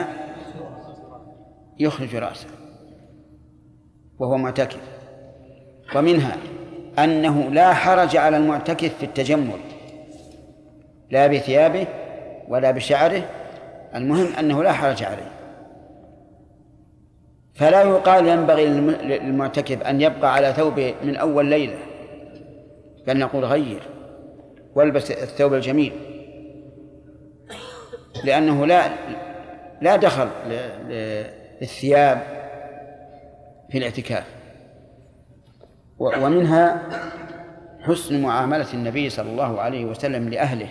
يخرج رأسه وهو معتكف. ومنها أنه لا حرج على المعتكف في التجمل، لا بثيابه ولا بشعره، المهم أنه لا حرج عليه. فلا يقال ينبغي للمعتكف أن يبقى على ثوبه من أول ليلة، بل نقول غير والبس الثوب الجميل، لأنه لا دخل للثياب في الاعتكاف. ومنها حسن معاملة النبي صلى الله عليه وسلم لأهله،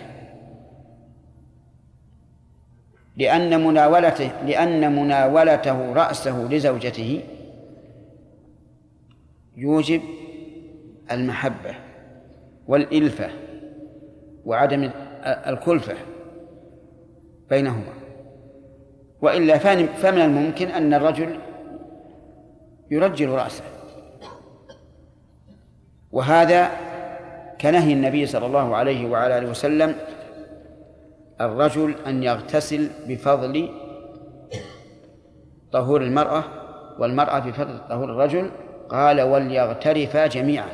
لأن مناولته رأسه لزوجته يوجب المحبة والإلفة وعدم الكلفة بينهما، وإلا فمن الممكن أن الرجل يرجل رأسه، وهذا كنهي النبي صلى الله عليه وعلى آله وسلم الرجل أن يغتسل بفضل طهور المرأة والمرأة بفضل طهور الرجل، قال وليغترفا جميعا،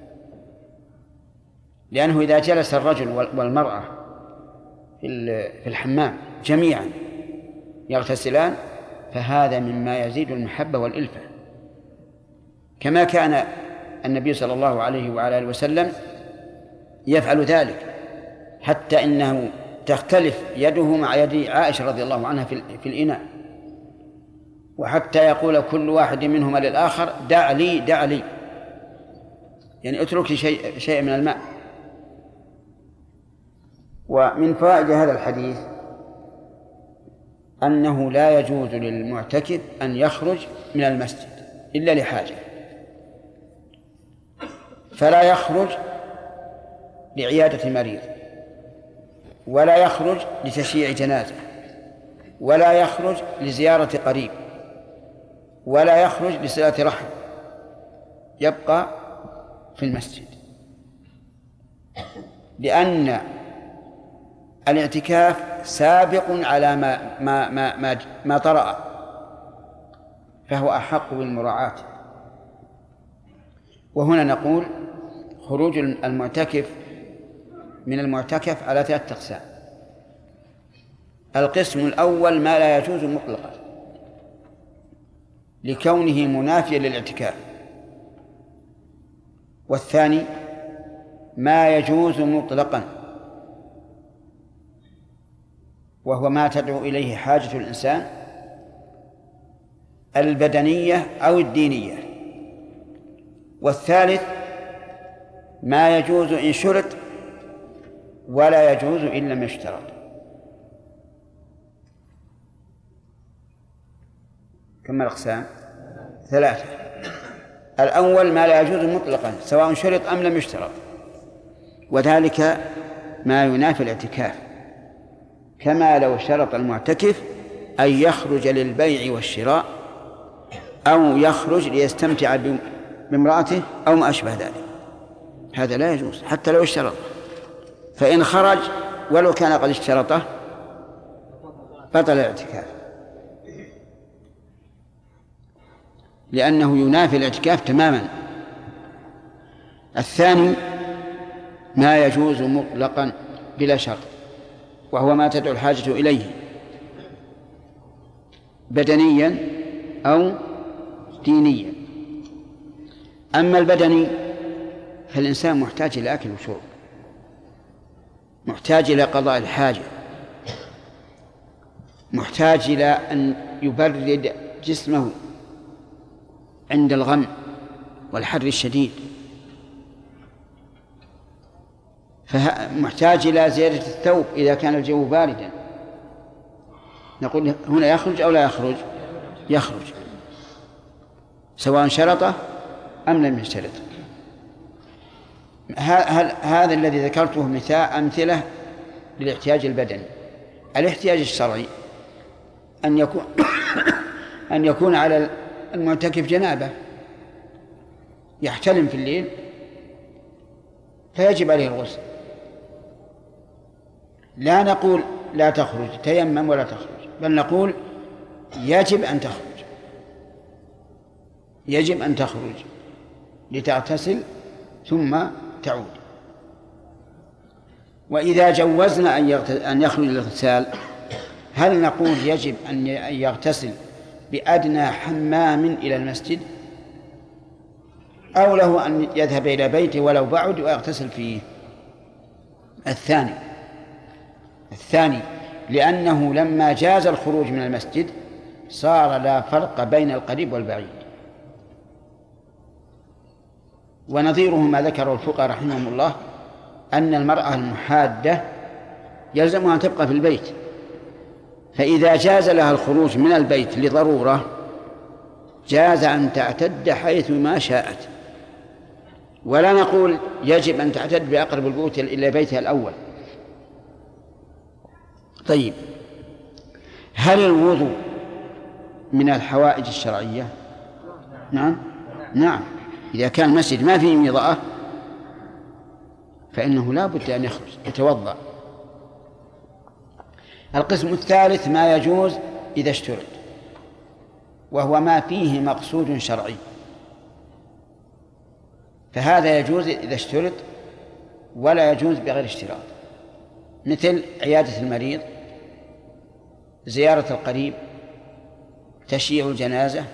لأنه إذا جلس الرجل والمرأة في الحمام جميعا يغتسلان فهذا مما يزيد المحبة والإلفة، كما كان النبي صلى الله عليه وعلى آله وسلم يفعل ذلك، حتى إنه تختلف يده مع يد عائشة رضي الله عنها في الإناء، وحتى يقول كل واحد منهما للآخر دع لي دع لي، يعني اترك لي شيء من الماء. ومن فوائد هذا الحديث أنه لا يجوز للمعتكف أن يخرج من المسجد إلا لحاجة، فلا يخرج لعيادة مريض، ولا يخرج لتشييع جنازة، ولا يخرج لزيارة قريب، ولا يخرج لصلة رحم، يبقى في المسجد، لأن الاعتكاف سابق على ما طرأ، فهو أحق بالمراعاة. وهنا نقول خروج المعتكف من المعتكف على 3 أقسام. القسم الأول ما لا يجوز مطلقا لكونه منافيا للاعتكاف، والثاني ما يجوز مطلقا وهو ما تدعو إليه حاجة الإنسان البدنية أو الدينية، والثالث ما يجوز إن شرط ولا يجوز إن لم يشترط. كم الأقسام؟ 3. الأول ما لا يجوز مطلقا سواء شرط أم لم يشترط، وذلك ما ينافي الاعتكاف، كما لو شرط المعتكف أن يخرج للبيع والشراء أو يخرج ليستمتع بامرأته أو ما أشبه ذلك، هذا لا يجوز حتى لو اشترط. فإن خرج ولو كان قد اشترطه بطل الاعتكاف، لأنه ينافي الاعتكاف تماما. الثاني ما يجوز مطلقا بلا شرط، وهو ما تدعو الحاجة إليه بدنيا أو دينيا. أما البدني فالإنسان محتاج إلى أكل وشرب، محتاج إلى قضاء الحاجة، محتاج إلى أن يبرد جسمه عند الغم والحر الشديد، فمحتاج إلى زيادة الثوب إذا كان الجو باردا. نقول هنا يخرج أو لا يخرج؟ يخرج سواء شرطه أم لم يشترط. هذا الذي ذكرته أمثلة للاحتياج البدني. الاحتياج الشرعي أن يكون على المعتكف جنابة، يحتلم في الليل فيجب عليه الغسل. لا نقول لا تخرج تيمم ولا تخرج، بل نقول يجب أن تخرج، يجب أن تخرج لتغتسل ثم تعود. وإذا جوزنا أن يخرج للاغتسال، هل نقول يجب أن يغتسل بأدنى حمام إلى المسجد، أو له أن يذهب إلى بيته ولو بعد ويغتسل فيه؟ الثاني، لأنه لما جاز الخروج من المسجد صار لا فرق بين القريب والبعيد. ونظيره ما ذكره الفقهاء رحمهم الله أن المرأة المحادة يلزمها أن تبقى في البيت، فإذا جاز لها الخروج من البيت لضرورة جاز أن تعتد حيث ما شاءت، ولا نقول يجب أن تعتد بأقرب البيوت إلى بيتها الأول. طيب، هل الوضوء من الحوائج الشرعية؟ نعم. إذا كان المسجد ما فيه مضاءة فإنه لا بد أن يخرج يتوضأ. القسم الثالث ما يجوز إذا اشترط، وهو ما فيه مقصود شرعي، فهذا يجوز إذا اشترط ولا يجوز بغير اشتراط، مثل عيادة المريض، زيارة القريب، تشييع الجنازة،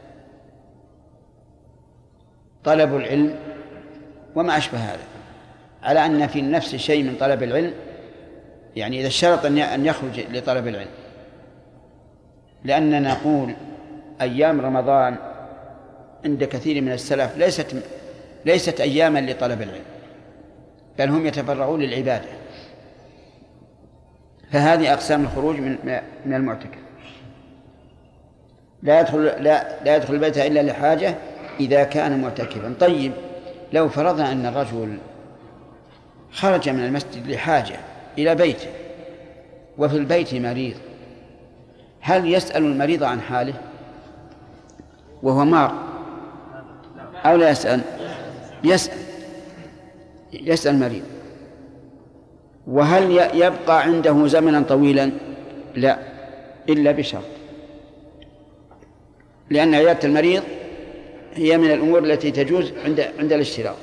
طلب العلم وما أشبه هذا، على أن في النفس شيء من طلب العلم، يعني إذا اشترط أن يخرج لطلب العلم، لأننا نقول أيام رمضان عند كثير من السلف ليست أياما لطلب العلم، بل هم يتفرغون للعبادة. فهذه أقسام الخروج من المعتكف. لا يدخل البيت إلا لحاجة إذا كان معتكفا. طيب، لو فرضنا أن الرجل خرج من المسجد لحاجة إلى بيته وفي البيت مريض، هل يسأل المريض عن حاله وهو مار أو لا يسأل؟ يسأل المريض. وهل يبقى عنده زمنا طويلا؟ لا، إلا بشرط، لأن عيادة المريض هي من الأمور التي تجوز عند الاشتراط.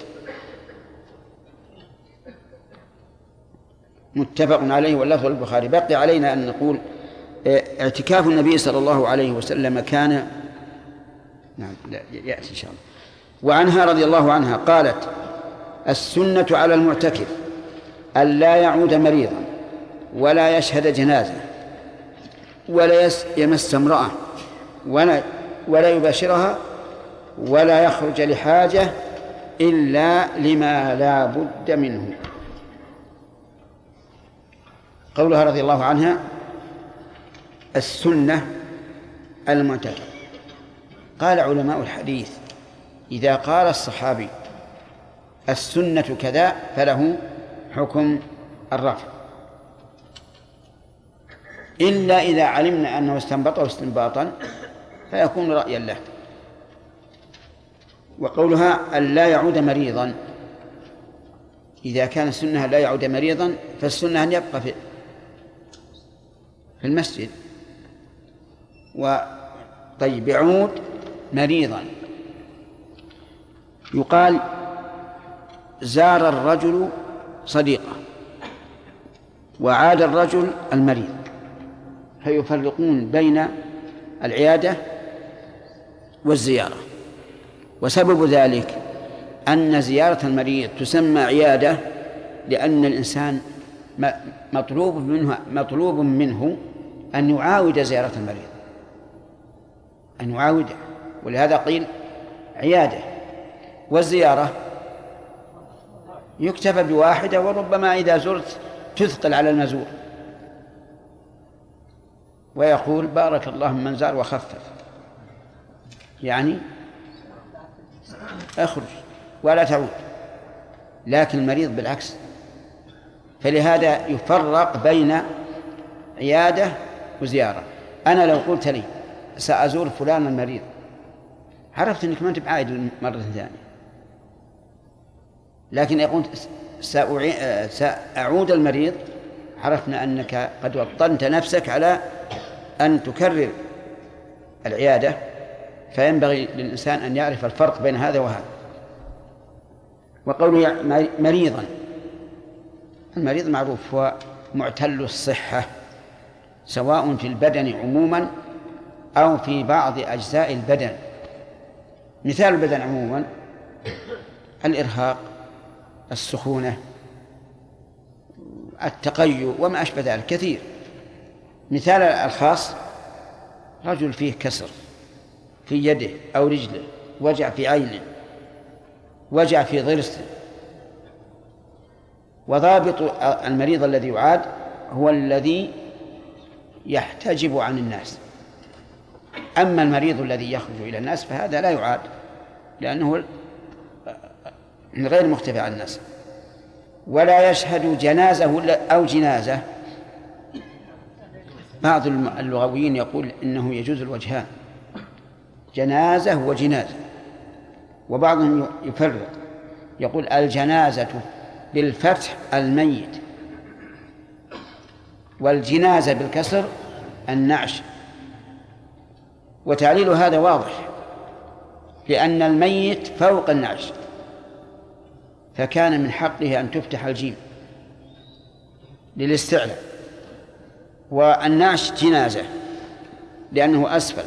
متفق عليه واللفظ البخاري. بقي علينا أن نقول اعتكاف النبي صلى الله عليه وسلم كان لا يأتي إن شاء الله. وعنها رضي الله عنها قالت: السنة على المعتكف أن لا يعود مريضا ولا يشهد جنازة ولا يمس امرأة ولا يباشرها ولا يخرج لحاجة إلا لما لا بد منه. قولها رضي الله عنها السنة المعتكف. قال علماء الحديث: إذا قال الصحابي السنة كذا فله حكم الرفع، إلا إذا علمنا أنه استنبطه استنباطا فيكون رأيا له. وقولها أن لا يعود مريضا، إذا كان السنة لا يعود مريضا فالسنة أن يبقى في المسجد. طيب، يعود مريضا، يقال زار الرجل صديقه وعاد الرجل المريض، فيفرقون بين العيادة والزيارة. وسبب ذلك أن زيارة المريض تسمى عيادة لأن الإنسان مطلوب منه أن يعاود زيارة المريض، أن يعاوده، ولهذا قيل عيادة. والزيارة يكتفى بواحدة، وربما إذا زرت تثقل على المزور ويقول بارك الله من زار وخفف، يعني اخرج ولا تعود. لكن المريض بالعكس، فلهذا يفرق بين عيادة وزيارة. أنا لو قلت لي سأزور فلان المريض، عرفت أنك ما أنت بعايد مرة ثانية، لكن يقول سأعود المريض، عرفنا أنك قد وطنت نفسك على أن تكرر العيادة. فينبغي للإنسان أن يعرف الفرق بين هذا وهذا. وقوله مريضا، المريض معروف هو معتل الصحة، سواء في البدن عموما أو في بعض أجزاء البدن. مثال البدن عموما الإرهاق، السخونة، التقيؤ وما أشبه ذلك كثير. مثال الخاص رجل فيه كسر في يده أو رجله، وجع في عينه، وجع في ضرسه. وضابط المريض الذي يعاد هو الذي يحتجب عن الناس. أما المريض الذي يخرج إلى الناس فهذا لا يعاد، لأنه غير مختفي عن الناس. ولا يشهد جنازة أو جنازة. بعض اللغويين يقول إنه يجوز الوجهان، جنازة وجنازة، وبعضهم يفرق يقول الجنازة بالفتح الميت، والجنازة بالكسر النعش. وتعليل هذا واضح، لأن الميت فوق النعش، فكان من حقه أن تفتح الجيم للاستعلاء، والنعش جنازة لأنه أسفل.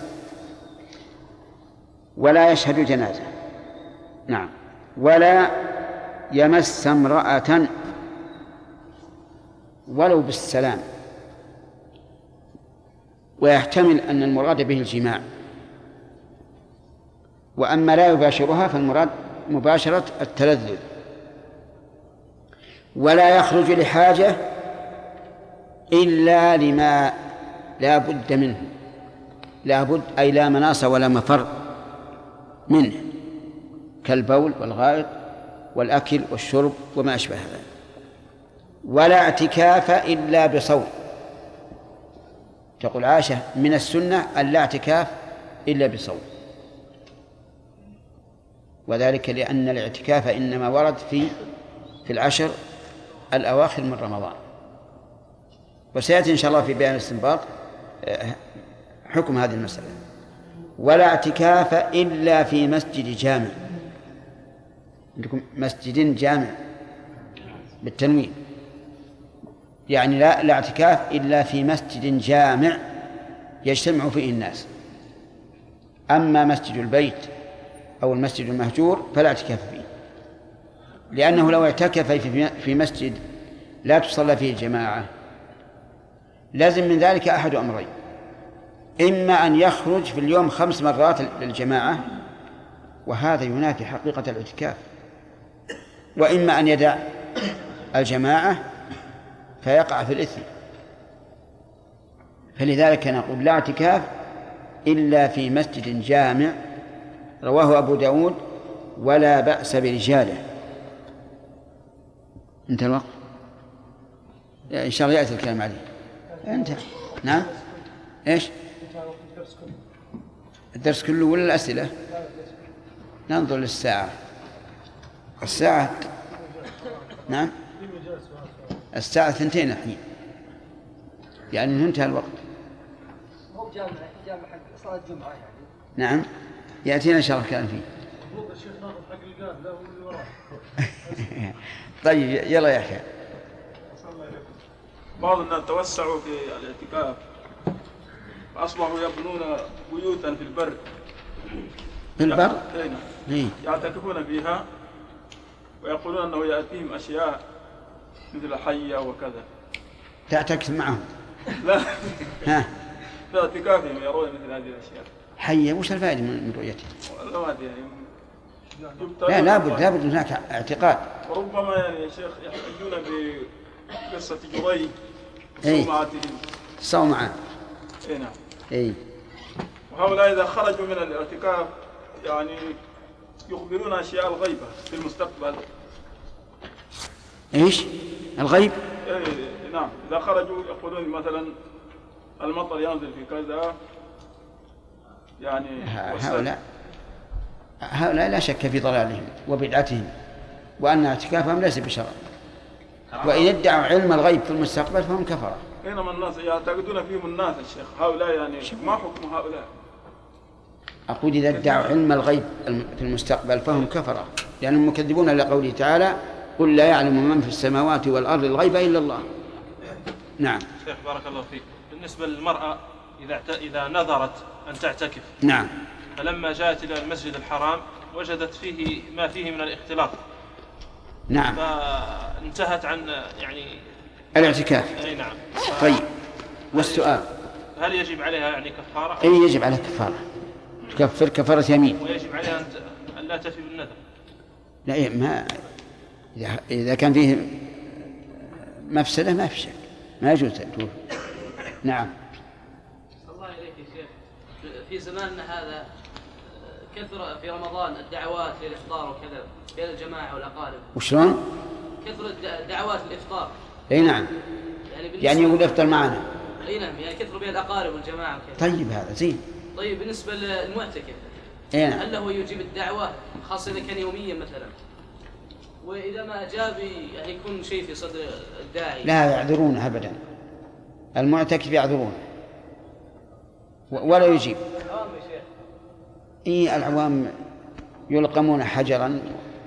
ولا يشهد جنازة، نعم. ولا يمس امرأة ولو بالسلام، ويحتمل أن المراد به الجماع. وأما لا يباشرها فالمراد مباشرة التلذذ. ولا يخرج لحاجة إلا لما لا بد منه، لا بد أي لا مناص ولا مفر منه، كالبول والغائط والأكل والشرب وما أشبه ذلك. ولا اعتكاف إلا بصوم. تقول عائشة من السنة أن لا اعتكاف إلا بصوم، وذلك لأن الاعتكاف إنما ورد في العشر الأواخر من رمضان. وسيأتي إن شاء الله في بيان الاستنباط حكم هذه المسألة. ولا اعتكاف إلا في مسجد جامع. عندكم مسجد جامع بالتنوين، يعني لا اعتكاف إلا في مسجد جامع يجتمع فيه الناس. أما مسجد البيت أو المسجد المهجور فلا اعتكاف فيه، لأنه لو اعتكف في مسجد لا تصلى فيه الجماعة لازم من ذلك أحد أمرين: إما أن يخرج في اليوم 5 مرات للجماعة وهذا ينافي حقيقة الاعتكاف، وإما أن يدع الجماعة فيقع في الإثم. فلذلك نقول لا اعتكاف إلا في مسجد جامع. رواه أبو داود ولا بأس برجاله. انتهى الوقت، إن شاء الله يأتي الكلام عليه. انتهى. نعم. إيش الدرس كله ولا الأسئلة؟ ننظر للساعة. الساعة نعم الساعة 2 الحين، يعني انتهى الوقت. هو جامع حق صلاة الجمعة يعني. نعم يأتينا إن شاء الله كلام فيه. طيب يلا يا أخي. بعض الناس توسعوا في الاعتكاف فأصبحوا يبنون بيوتا في البر. في البر؟ يعتكفون فيها ويقولون أنه يأتيهم أشياء مثل حية وكذا. تعتكف معهم؟ لا. ها. في اعتكافهم يرون مثل هذه الأشياء. حية وش الفائدة من رؤيته؟ لا لابد هناك اعتقاد. وربما يعني يا شيخ يحتجون بقصة جريج وصومعتهم. صومعة. اي نعم. اي. وهؤلاء إذا خرجوا من الاعتكاف يعني يخبرون أشياء الغيبة في المستقبل. ايش؟ الغيب؟ إيه نعم، إذا خرجوا يقولون مثلا المطر ينزل في كذا يعني. هؤلاء لا شك في ضلالهم وبدعتهم وأن اعتكافهم ليس بشرع، وإن ادعوا علم الغيب في المستقبل فهم كفرة. بينما الناس يعتقدون فيهم الناس الشيخ هؤلاء يعني ما حكم هؤلاء؟ أقول إذا ادعوا علم الغيب في المستقبل فهم كفرة، لأنهم مكذبون لقوله تعالى: قل لا يعلم من في السماوات والأرض الغيب إلا الله. نعم. شيخ بارك الله فيك، بالنسبة للمرأة إذا نذرت أن تعتكف، نعم، فلما جاءت إلى المسجد الحرام وجدت فيه ما فيه من الاختلاط، نعم، فانتهت عن يعني الاعتكاف. أي نعم. طيب، والسؤال: هل يجب عليها يعني كفارة؟ أي يجب عليها كفارة، تكفر كفارة يمين. ويجب عليها أن لا تفي بالنذر. لا، ما إذا كان فيه مفسدة ما في شك، ما يجوز تكفر. نعم. الله إليك يا شيخ، في زماننا هذا كثر في رمضان الدعوات للإفطار وكذا بين الجماعة والأقارب. وشلون؟ كثر دعوات الإفطار. أي نعم، يعني يقول افطر معنا. أي نعم، يعني كثر بين الأقارب والجماعة وكذا. طيب هذا زين. طيب بالنسبة للمعتكف، أي نعم، هل هو يجيب الدعوة خاصة إذا كان يوميا مثلا، وإذا ما أجاب يعني يكون شيء في صدر الداعي؟ لا يعذرونه أبدا، المعتكف يعذرونه ولا يجيب. العوام يا شيخ. إيه، العوام يلقمون حجرا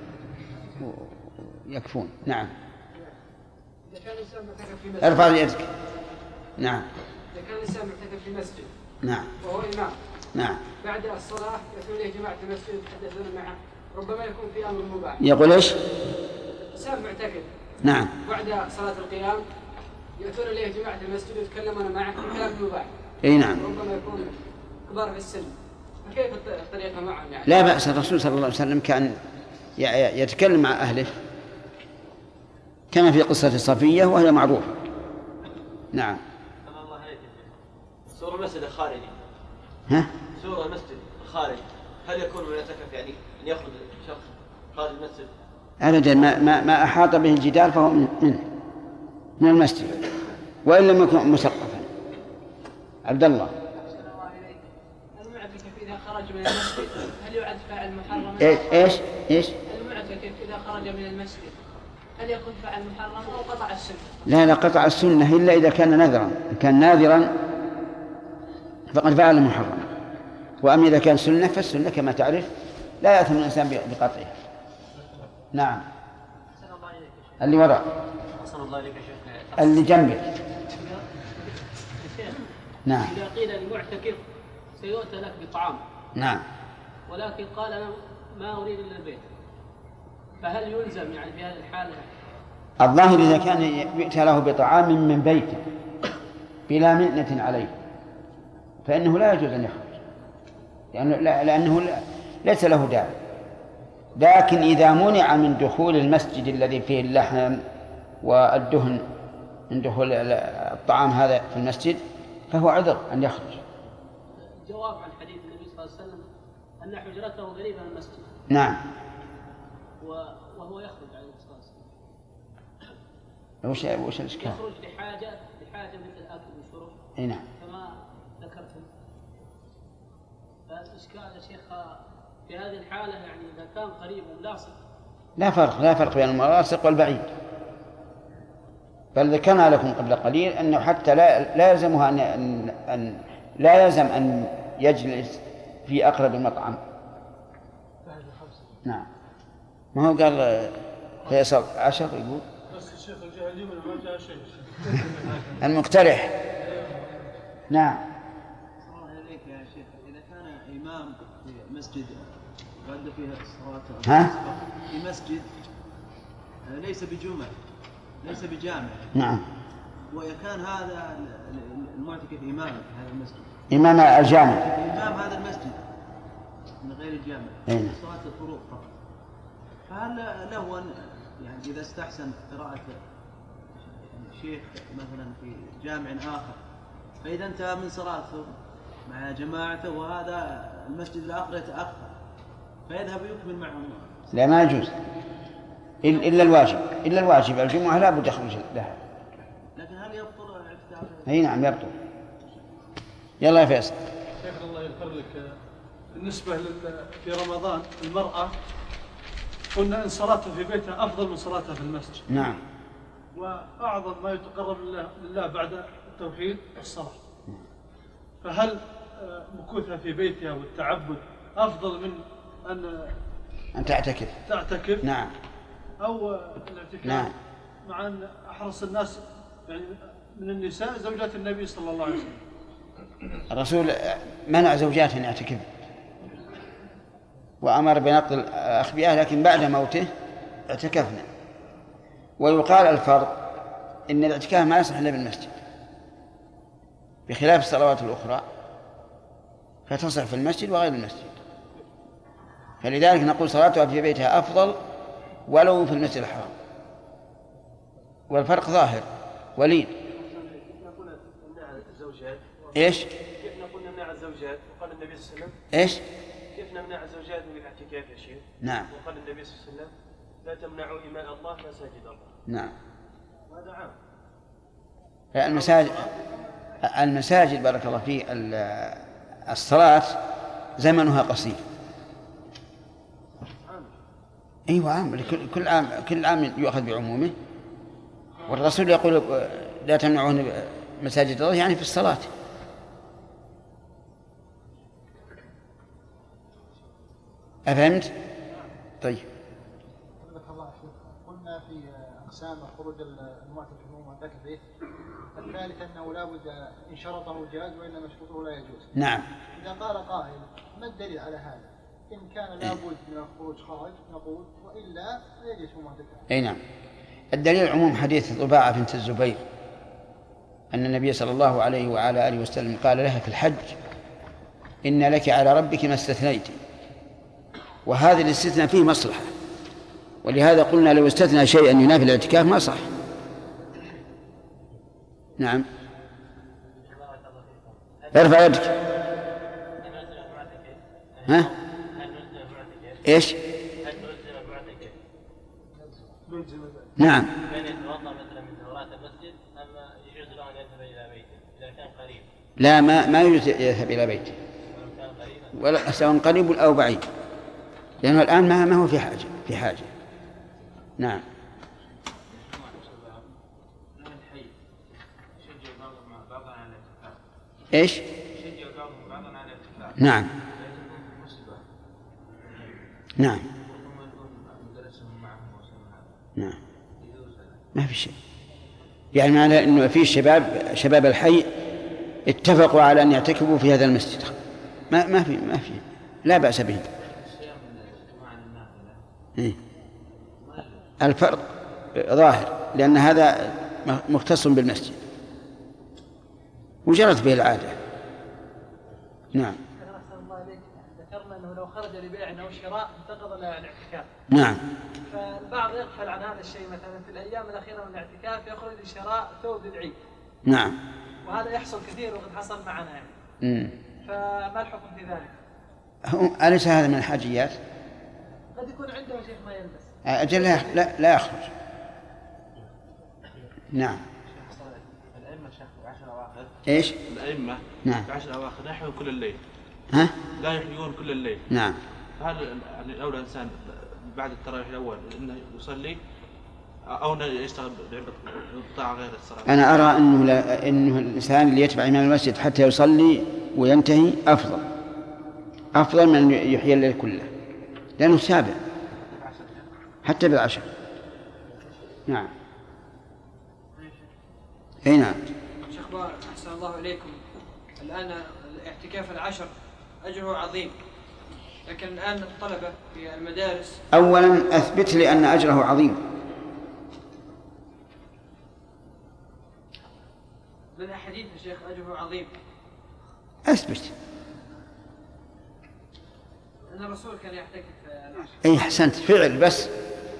ويكفون. نعم. إذا كان الإنسان معتكف في مسجد. ارفع يدك. نعم. إذا كان الإنسان معتكف في مسجد. نعم. وهو إمام. نعم. بعد الصلاة يأتون إليه جماعة المسجد يتحدثون معه، ربما يكون في أمر مباح. يقول إيش؟ إنسان معتكف. نعم. بعد صلاة القيام يأتون إليه جماعة المسجد ويتكلمون معه في كلام مباح. أي نعم. ربما يكون كبار في السن، فكيف الطريقة معهم يعني؟ لا بأس، الرسول صلى الله عليه وسلم كان يتكلم مع أهله كما في قصة صفية وهي معروفة. نعم. الله عليك. سور المسجد الخارجي. ها؟ سور المسجد الخارجي هل يكون من يعتكف يعني أن يخرج شخص خارج المسجد؟ أبدا، ما أحاط به الجدار فهو منه. من المسجد وإن لم يكن مسقفا. عبد الله. المعتكف إذا خرج من المسجد هل يعد فاعل محرم؟ إيش؟ المعتكف إذا خرج من المسجد هل يكون فاعل محرم أو قطع السنة؟ لا قطع السنة إلا إذا كان نذرا. إن كان ناذرا فقد فعل محرم، وأما إذا كان سنة فالسنة كما تعرف لا يأثم الإنسان بقطعها. نعم. اللي وراء. اللي جنبك. نعم. إذا قيل للمعتكف سيؤتى لك بطعام. نعم. ولكن قال أنا ما أريد إلا البيت، فهل يلزم يعني في هذه الحالة؟ الظاهر إذا كان يؤتى له بطعام من بيته بلا منة عليه فإنه لا يجوز أن يخرج، لأنه ليس له داعي. لكن إذا منع من دخول المسجد الذي فيه اللحم والدهن من دخول الطعام هذا في المسجد فهو عذر أن يخرج. جواب عن حديث النبي صلى الله عليه وسلم أن حجرته قريبة من المسجد. نعم. وهو يخرج عليه الصلاة والسلام. وش الإشكال؟ يخرج لحاجة مثل الأكل والشرب. نعم. كما ذكرتم. فالإشكال يا شيخ في هذه الحالة يعني إذا كان قريب وملاصق. لا فرق بين الملاصق والبعيد. بل ذكرنا لكم قبل قليل أنه حتى لا يلزمها أن لا يلزم أن يجلس في أقرب المطعم. نعم. ما هو قال فيصل 10 يقول بس الشيخ الجاهل اليوم ما جاء شيء. المقترح. نعم. الله عليك يا شيخ، إذا كان إمام في مسجد يؤدى فيها الصلاة في مسجد ليس بجمع ليس بجامع. نعم. وإذا كان هذا المعتكف إمام هذا المسجد، إمام الجامع، إمام هذا المسجد من غير الجامع، صلاة الفروض فقط، فهل له يعني إذا استحسن قراءة شيخ مثلا في جامع آخر فإذا انتهى من صلاته مع جماعته وهذا المسجد الآخر يتأخر فيذهب يكمل معهم؟ لا، ما يجوز إلا الواجب الجمعة لا بد يخرج لها. لكن هل يبطل الاعتكاف؟ أي نعم يبطل. يلا يا فيصل. شيخ الله يغفر لك، بالنسبة في رمضان المرأة قلنا إن صلاتها في بيتها أفضل من صلاتها في المسجد. نعم. وأعظم ما يتقرب لله بعد التوحيد الصلاة. فهل مكوثها في بيتها والتعبد أفضل من أن تعتكف؟ نعم. أو الاعتكاف؟ نعم. مع أن أحرص الناس يعني من النساء زوجات النبي صلى الله عليه وسلم. الرسول منع زوجات أن يعتكفن وأمر بنقل أخبئها، لكن بعد موته اعتكفنا. ويقال الفرق إن الاعتكاف ما يصح إلا بالمسجد بخلاف الصلوات الأخرى فتصح في المسجد وغير المسجد، فلذلك نقول صلاتها في بيتها أفضل ولو في المسجد الحرام، والفرق ظاهر. وليد. إيش؟ كيف نقول نمنع الزوجات وقال النبي صلى الله عليه وسلم؟ إيش؟ كيف نمنع الزوجات من الاعتكاف يا شيخ؟ نعم. وقال النبي صلى الله عليه وسلم لا تمنعوا إماء الله مساجد الله. نعم. وهذا عام. المساجد بارك الله فيه الصلاة زمنها قصير. أيوة عام، كل عام يؤخذ بعمومه، والرسول يقول لا تمنعون مساجد الله يعني في الصلاة. أفهمت؟ طيب. قلنا في أقسام خروج المعتكف ومعتكف به الثالث أنه لا بد إن شرطه جاز وإنما شرطه لا يجوز. نعم. إذا قال قائل ما الدليل على هذا؟ إن كان لا بد من الخروج خارج نقول، وإلا لا يجوز معتكف. أي نعم. الدليل عموم حديث ضباعة بنت الزبير أن النبي صلى الله عليه وعلى آله وسلم قال لها في الحج إن لك على ربك ما استثنيت، وهذا الاستثناء فيه مصلحة، ولهذا قلنا لو استثنى شيئا ينافي الاعتكاف ما صح. نعم. ارفع يدك. ها؟ ايش؟ بيت زي ما ذكر. نعم. كان يتوضأ مثلا من دورات المسجد أما يجوز له أن يذهب إلى بيته إذا كان قريب؟ لا، ما يجوز يذهب إلى بيته ولا سواء قريب أو بعيد، لأنه الآن ما هو في حاجة. نعم. إيش؟ نعم. نعم. نعم. ما في شيء، يعني معنى أنه في شباب الحي اتفقوا على أن يعتكفوا في هذا المسجد، ما في لا بأس به. الفرق ظاهر، لأن هذا مختص بالمسجد وجرت به العادة. نعم. ذكرنا أنه لو خرج لبيع أو شراء انتقض الاعتكاف. نعم. فالبعض يغفل عن هذا الشيء، مثلا في الأيام الأخيرة من الاعتكاف يخرج لشراء ثوب العيد. نعم. وهذا يحصل كثير وقد حصل معنا يعني. فما الحكم في ذلك؟ أليس هذا من الحاجيات؟ قد يكون عنده شيء ما يلبس. أجل لا يخرج. نعم. الأئمة شيخ بعشر أواخر. إيش؟ الأئمة. نعم. بعشر أواخر لا يحيون كل الليل. ها؟ لا يحيون كل الليل. نعم. فهل يعني الأولى الإنسان بعد التراويح الأول إنه يصلي أو إنه يشتغل بطاعة غير الصلاة؟ أنا أرى إنه الإنسان اللي يتبع إمام المسجد حتى يصلي وينتهي أفضل من أن يحيي الليل كله، لأنه سابع حتى بالعشر. نعم. أي نعم. شيخ أحسن الله إليكم، الآن الاعتكاف العشر أجره عظيم، لكن الآن الطلبة في المدارس. أولا أثبت لي أن أجره عظيم. من الحديث يا شيخ أجره عظيم. أثبت. أن الرسول كان يعتكف العشر. أي أحسنت، فعل بس.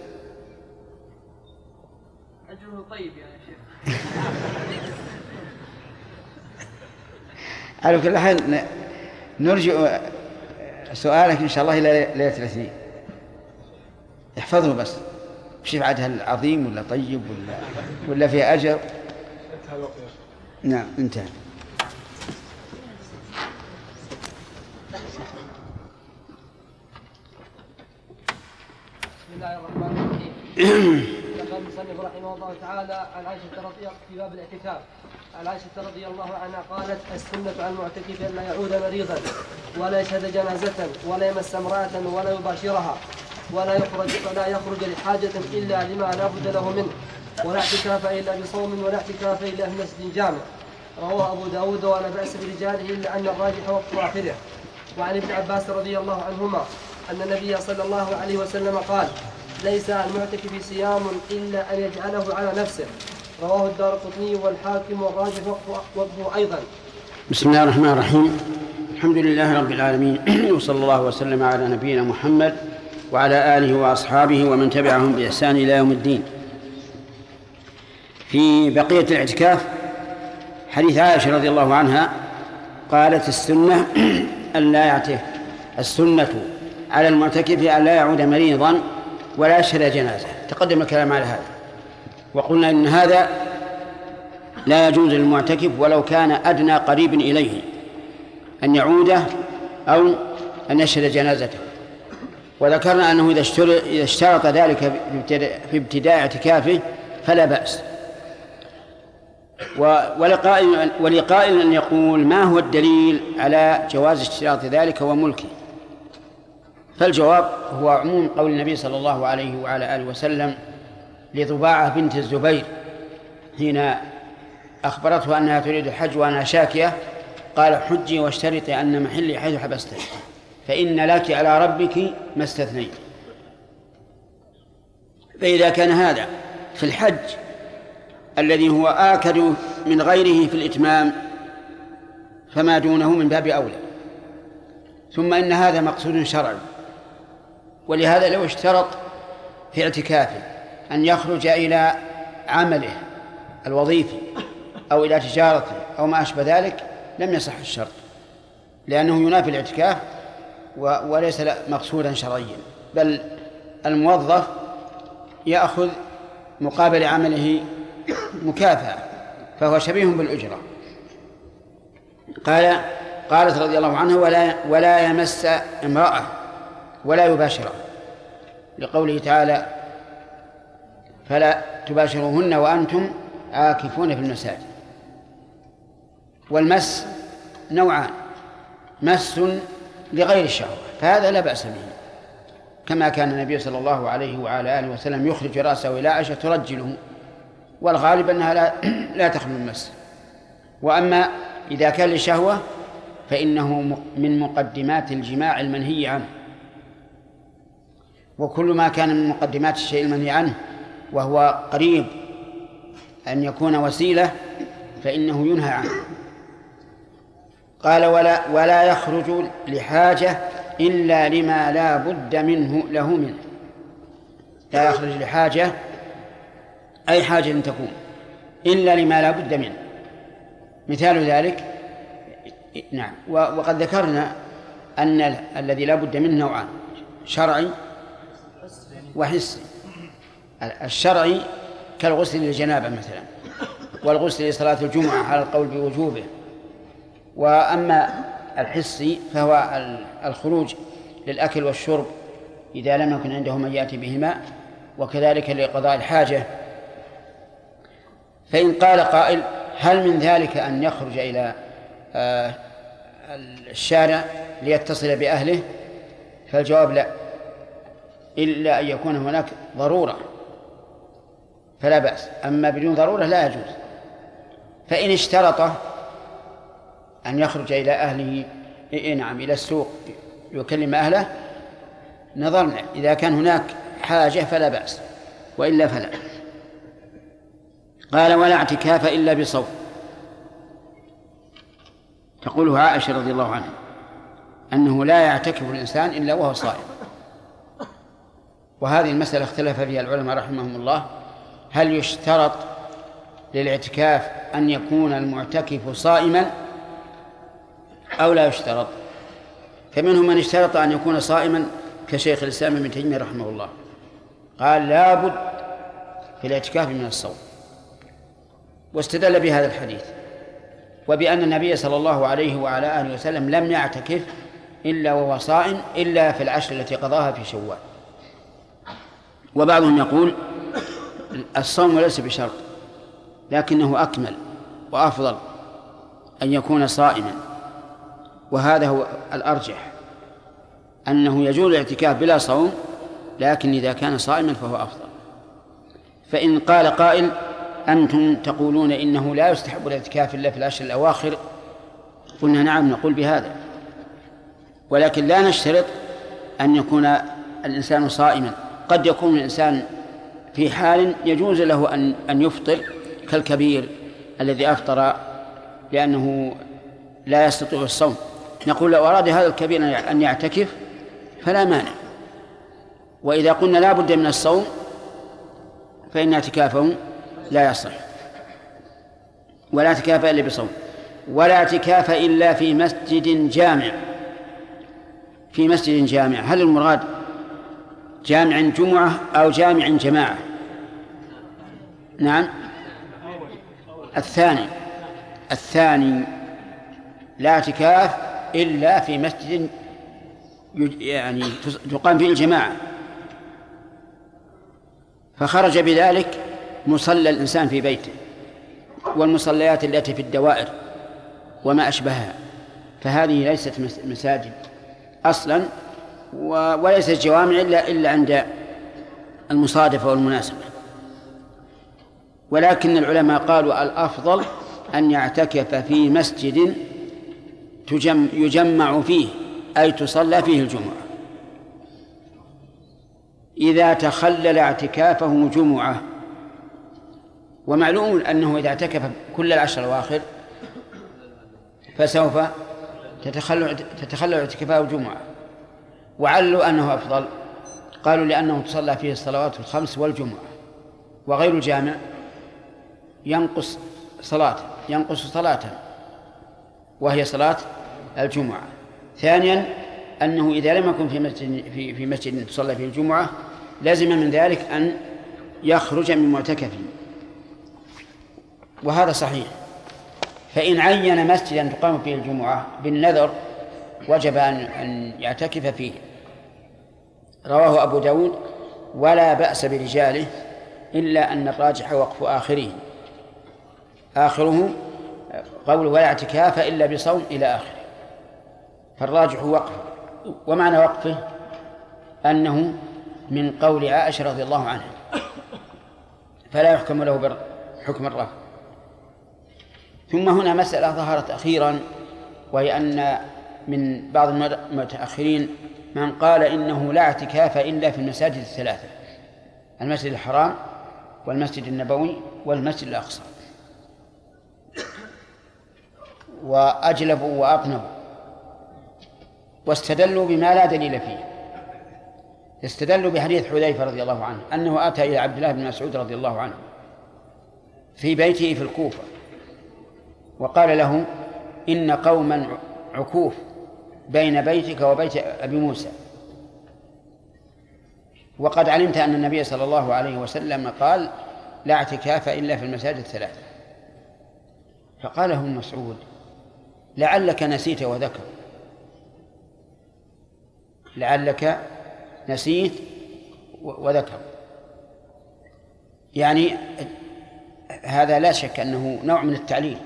أجره طيب يا شيخ. على كل حال نرجع سؤالك إن شاء الله إلى ليلة الاثنين، احفظه بس، شوف عاد هل عظيم ولا طيب ولا فيه أجر. نعم انتهى. بسم الله الرحمن الرحيم. قال المصنف رحمه الله تعالى عن عائشة في باب الاعتكاف، عن عائشة رضي الله عنها قالت: السنة على المعتكف أن لا يعود مريضا ولا يشهد جنازة ولا يمس امرأة ولا يباشرها ولا يخرج لحاجة إلا لما لا بد له منه، ولا اعتكاف إلا بصوم ولا اعتكاف إلا في مسجد جامع. رواه أبو داود ولا بأس برجاله إلا أن الراجح وقت آخره. وعن ابن عباس رضي الله عنهما أن النبي صلى الله عليه وسلم قال: ليس المعتكف صيام إلا أن يجعله على نفسه. رواه الدارقطني والحاكم والراجح وقته أيضا. بسم الله الرحمن الرحيم. الحمد لله رب العالمين، وصلى الله وسلم على نبينا محمد وعلى آله وأصحابه ومن تبعهم بإحسان إلى يوم الدين. في بقية الاعتكاف حديث عائشة رضي الله عنها قالت: السنة أن لا يعتكف، السنة على المعتكف أن لا يعود مريضا ولا يشهد جنازة. تقدم الكلام على هذا، وقلنا إن هذا لا يجوز للمعتكف ولو كان أدنى قريب إليه أن يعوده أو أن يشهد جنازته. وذكرنا أنه إذا اشترط ذلك في ابتداء اعتكافه فلا بأس. ولقائل أن يقول: ما هو الدليل على جواز اشتراط ذلك وملكه؟ فالجواب هو عموم قول النبي صلى الله عليه وعلى آله وسلم لضباعة بنت الزبير حين أخبرته أنها تريد الحج وأنها شاكية، قال: حجي واشترطي أن محلي حيث حبستك فإن لك على ربك ما استثنيت. فإذا كان هذا في الحج الذي هو آكد من غيره في الإتمام فما دونه من باب أولى. ثم إن هذا مقصود شرعي، ولهذا لو اشترط في اعتكافه أن يخرج إلى عمله الوظيفي أو إلى تجارته أو ما أشبه ذلك لم يصح الشرط، لأنه ينافي الاعتكاف وليس مقصودا شرعيا، بل الموظف يأخذ مقابل عمله مكافأة، فهو شبيه بالأجرة. قالت رضي الله عنها: ولا يمس امرأة ولا يباشرها، لقوله تعالى: فلا تباشروهن وأنتم عاكفون في المساجد. والمس نوعان: مس لغير الشهوة، فهذا لا بأس به، كما كان النبي صلى الله عليه وعلى آله وسلم يخرج رأسه إلى عائشة ترجله، والغالب أنها لا تخلو من مس. وأما إذا كان لشهوة فإنه من مقدمات الجماع المنهي عنه، وكل ما كان من مقدمات الشيء المنهي عنه وهو قريب أن يكون وسيلة فإنه ينهى عنه. قال: ولا يخرج لحاجة إلا لما لا بد له منه. لا يخرج لحاجة، أي حاجة تكون، إلا لما لا بد منه. مثال ذلك، نعم، وقد ذكرنا أن الذي لا بد منه نوعان: شرعي وحسي. الشرعي كالغسل للجنابة مثلا، والغسل لصلاة الجمعة على القول بوجوبه. وأما الحسي فهو الخروج للأكل والشرب إذا لم يكن عنده من يأتي بهما، وكذلك لقضاء الحاجة. فإن قال قائل: هل من ذلك أن يخرج إلى الشارع ليتصل بأهله؟ فالجواب لا، إلا أن يكون هناك ضرورة فلا بأس، أما بدون ضرورة لا يجوز. فإن اشترط أن يخرج إلى أهله، نعم، إلى السوق يكلم أهله، نظرنا إذا كان هناك حاجة فلا بأس، وإلا فلا. قال: ولا اعتكاف إلا بصوم. تقوله عائشة رضي الله عنها أنه لا يعتكف الإنسان إلا وهو صائم. وهذه المسألة اختلف فيها العلماء رحمهم الله: هل يشترط للاعتكاف أن يكون المعتكف صائما أو لا يشترط؟ فمنهم من اشترط أن يكون صائما كشيخ الإسلام ابن تيمية رحمه الله، قال: لا بد في الاعتكاف من الصوم، واستدل بهذا الحديث وبأن النبي صلى الله عليه وعلى آله وسلم لم يعتكف إلا وهو صائم إلا في العشر التي قضاها في شوال. وبعضهم يقول الصوم ليس بشرط، لكنه أكمل وأفضل أن يكون صائما، وهذا هو الأرجح، أنه يجوز الاعتكاف بلا صوم، لكن إذا كان صائما فهو أفضل. فإن قال قائل: أنتم تقولون إنه لا يستحب الاعتكاف إلا في العشر الأواخر، قلنا: نعم، نقول بهذا، ولكن لا نشترط أن يكون الإنسان صائما. قد يكون الإنسان في حال يجوز له أن يفطر، كالكبير الذي أفطر لأنه لا يستطيع الصوم، نقول: لو أراد هذا الكبير أن يعتكف فلا مانع. وإذا قلنا لا بد من الصوم فإن اعتكافه لا يصح. ولا اعتكاف إلا بصوم. ولا اعتكاف إلا في مسجد جامع. في مسجد جامع، هل المراد جامع جمعة أو جامع جماعة؟ نعم، الثاني لا اعتكاف إلا في مسجد يعني تقام فيه الجماعة. فخرج بذلك مصلى الإنسان في بيته، والمصليات التي في الدوائر وما أشبهها، فهذه ليست مساجد أصلا، وليست جوامع إلا عند المصادفة والمناسبة. ولكن العلماء قالوا الأفضل أن يعتكف في مسجد يجمع فيه، أي تصلى فيه الجمعة. إذا تخلل اعتكافه جمعة، ومعلوم أنه إذا اعتكف كل العشر الأواخر فسوف تتخلل اعتكافه جمعة. وعلوا أنه أفضل، قالوا لأنه تصلى فيه الصلوات الخمس والجمعة، وغير الجامع ينقص صلاة وهي صلاة الجمعة. ثانيا أنه إذا لم يكن في مسجد تصلى فيه الجمعة لازم من ذلك أن يخرج من معتكفه، وهذا صحيح. فإن عين مسجدا تقام فيه الجمعة بالنذر وجب أن يعتكف فيه. رواه أبو داود ولا بأس برجاله، إلا أن الراجح وقف آخره قول ولا اعتكاف إلا بصوم إلى آخره، فالراجح وقفه. ومعنى وقفه أنه من قول عائشة رضي الله عنها، فلا يحكم له بحكم الرفع. ثم هنا مسألة ظهرت أخيرا، وهي أن من بعض المتأخرين من قال إنه لا اعتكاف إلا في المساجد الثلاثة: المسجد الحرام والمسجد النبوي والمسجد الأقصى. وأجلبوا وأقنبوا واستدلوا بما لا دليل فيه. استدلوا بحديث حذيفة رضي الله عنه أنه أتى إلى عبد الله بن مسعود رضي الله عنه في بيته في الكوفة وقال له: إن قوما عكوف بين بيتك وبيت أبي موسى، وقد علمت أن النبي صلى الله عليه وسلم قال: لا اعتكاف إلا في المساجد الثلاثة. فقال له مسعود: لعلك نسيت وذكر، لعلك نسيت وذكر. يعني هذا لا شك أنه نوع من التعليل،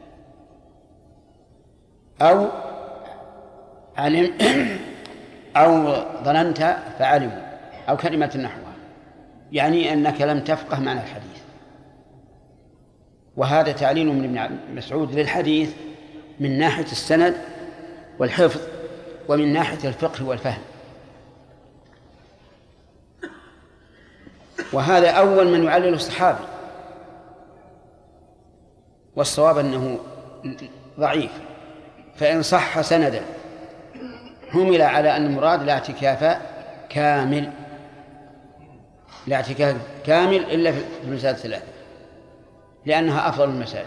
أو علم أو ظننت فعلم، أو كلمة نحوها، يعني أنك لم تفقه معنى الحديث. وهذا تعليل من ابن مسعود للحديث من ناحية السند والحفظ ومن ناحية الفقه والفهم. وهذا أول من يعلل الصحابي، والصواب أنه ضعيف. فإن صح سندا همل على أن المراد لا اعتكاف كامل، لا اعتكاف كامل إلا في المساجد الثلاثة، لأنها أفضل المساجد.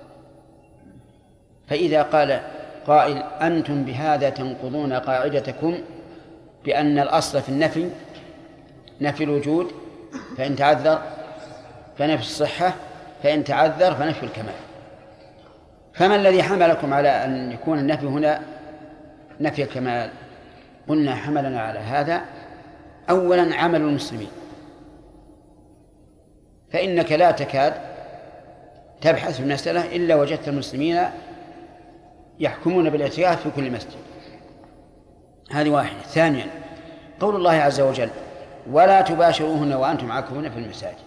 فإذا قال قائل: أنتم بهذا تنقضون قاعدتكم بأن الأصل في النفي نفي الوجود، فإن تعذر فنفي الصحة، فإن تعذر فنفي الكمال. فما الذي حملكم على أن يكون النفي هنا نفي الكمال؟ قلنا حملنا على هذا أولا عمل المسلمين، فإنك لا تكاد تبحث في المسألة إلا وجدت المسلمين يحكمون بالاعتكاف في كل مسجد. هذه واحدة. ثانيا قول الله عز وجل: ولا تباشروهن وأنتم عاكفون في المساجد.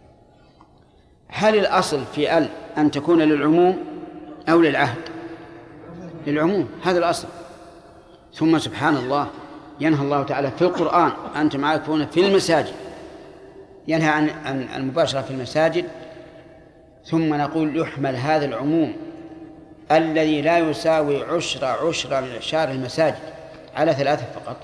هل الأصل في أن تكون للعموم أو للعهد؟ للعموم، هذا الأصل. ثم سبحان الله ينهى الله تعالى في القرآن: أنتم عاكفون في المساجد، ينهى عن المباشرة في المساجد. ثم نقول يحمل هذا العموم الذي لا يساوي عشر من عشار المساجد على 3 فقط.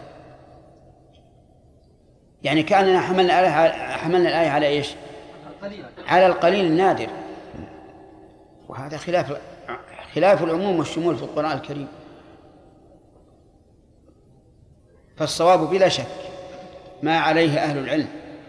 يعني كأننا حملنا الآية على إيش؟ على القليل النادر، وهذا خلاف العموم والشمول في القرآن الكريم. فالصواب بلا شك ما عليه أهل العلم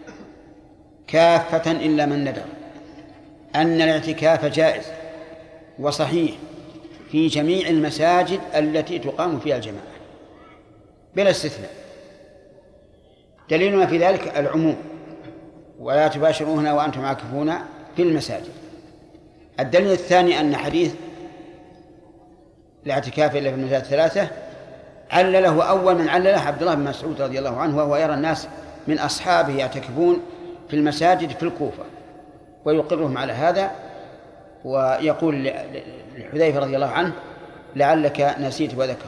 كافة إلا من ندر أن الاعتكاف جائز وصحيح في جميع المساجد التي تقام فيها الجماعة بلا استثناء. دليلنا في ذلك العموم: ولا تباشروهن وأنتم عاكفون في المساجد. الدليل الثاني أن حديث الاعتكاف إلا في المساجد الثلاثة علله أول من علله عبد الله بن مسعود رضي الله عنه، وهو يرى الناس من أصحابه يعتكفون في المساجد في الكوفة ويقرهم على هذا، ويقول لحذيفة رضي الله عنه: لعلك نسيت وذكر.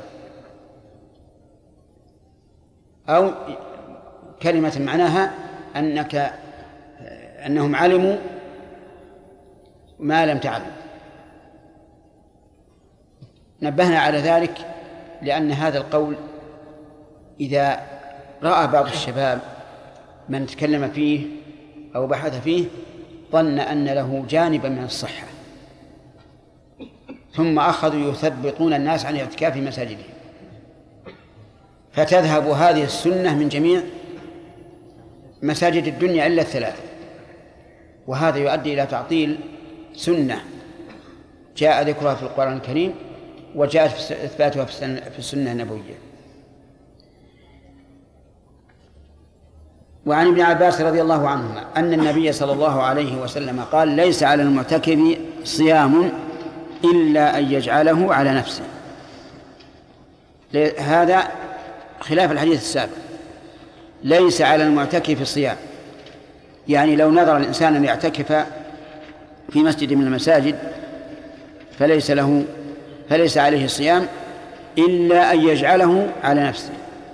أو كلمة معناها أنهم علموا ما لم تعلم. نبهنا على ذلك لأن هذا القول إذا رأى بعض الشباب من تكلم فيه أو بحث فيه ظن أن له جانبا من الصحة، ثم أخذوا يثبطون الناس عن الاعتكاف في مساجدهم، فتذهب هذه السنة من جميع مساجد الدنيا إلا 3: وهذا يؤدي إلى تعطيل سنة جاء ذكرها في القرآن الكريم وجاءت إثباتها في السنة النبوية. وعن ابن عباس رضي الله عنهما أن النبي صلى الله عليه وسلم قال: ليس على المعتكف صيام إلا أن يجعله على نفسه. هذا خلاف الحديث السابق. ليس على المعتكف صيام، يعني لو نظر الإنسان أن يعتكف في مسجد من المساجد فليس عليه صيام إلا أن يجعله على نفسه،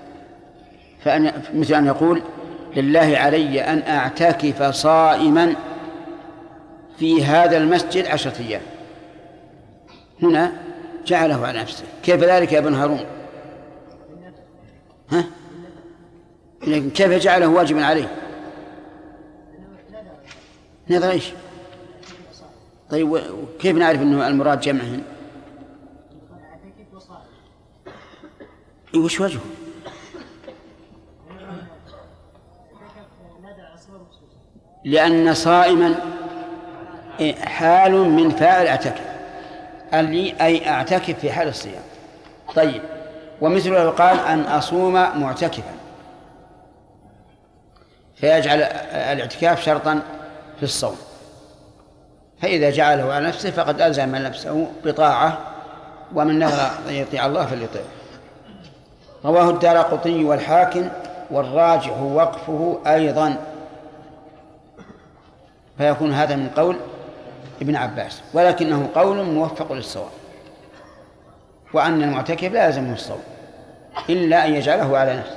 مثل أن يقول: لله علي أن أعتكف صائما في هذا المسجد 10 أيام. هنا جعله على نفسه. كيف ذلك يا ابن هارون؟ لكن كيف جعله واجبا عليه؟ نظر إيش؟ طيب وكيف نعرف أنه المراد جمعهن؟ وش وجهه؟ لأن صائما حال من فاعل اعتكف، أي أعتكف في حال الصيام. طيب، ومثله قال أن أصوم معتكفا، فيجعل الاعتكاف شرطا في الصوم، فإذا جعله على نفسه فقد ألزم نفسه بطاعة، ومن نذر أن يطيع الله فليطيعه. رواه الدارقطني والحاكم، والراجح وقفه أيضا، فيكون هذا من قول ابن عباس، ولكنه قول موفق للصواب، وأن المعتكف لا يلزمه الصوم إلا أن يجعله على نفسه.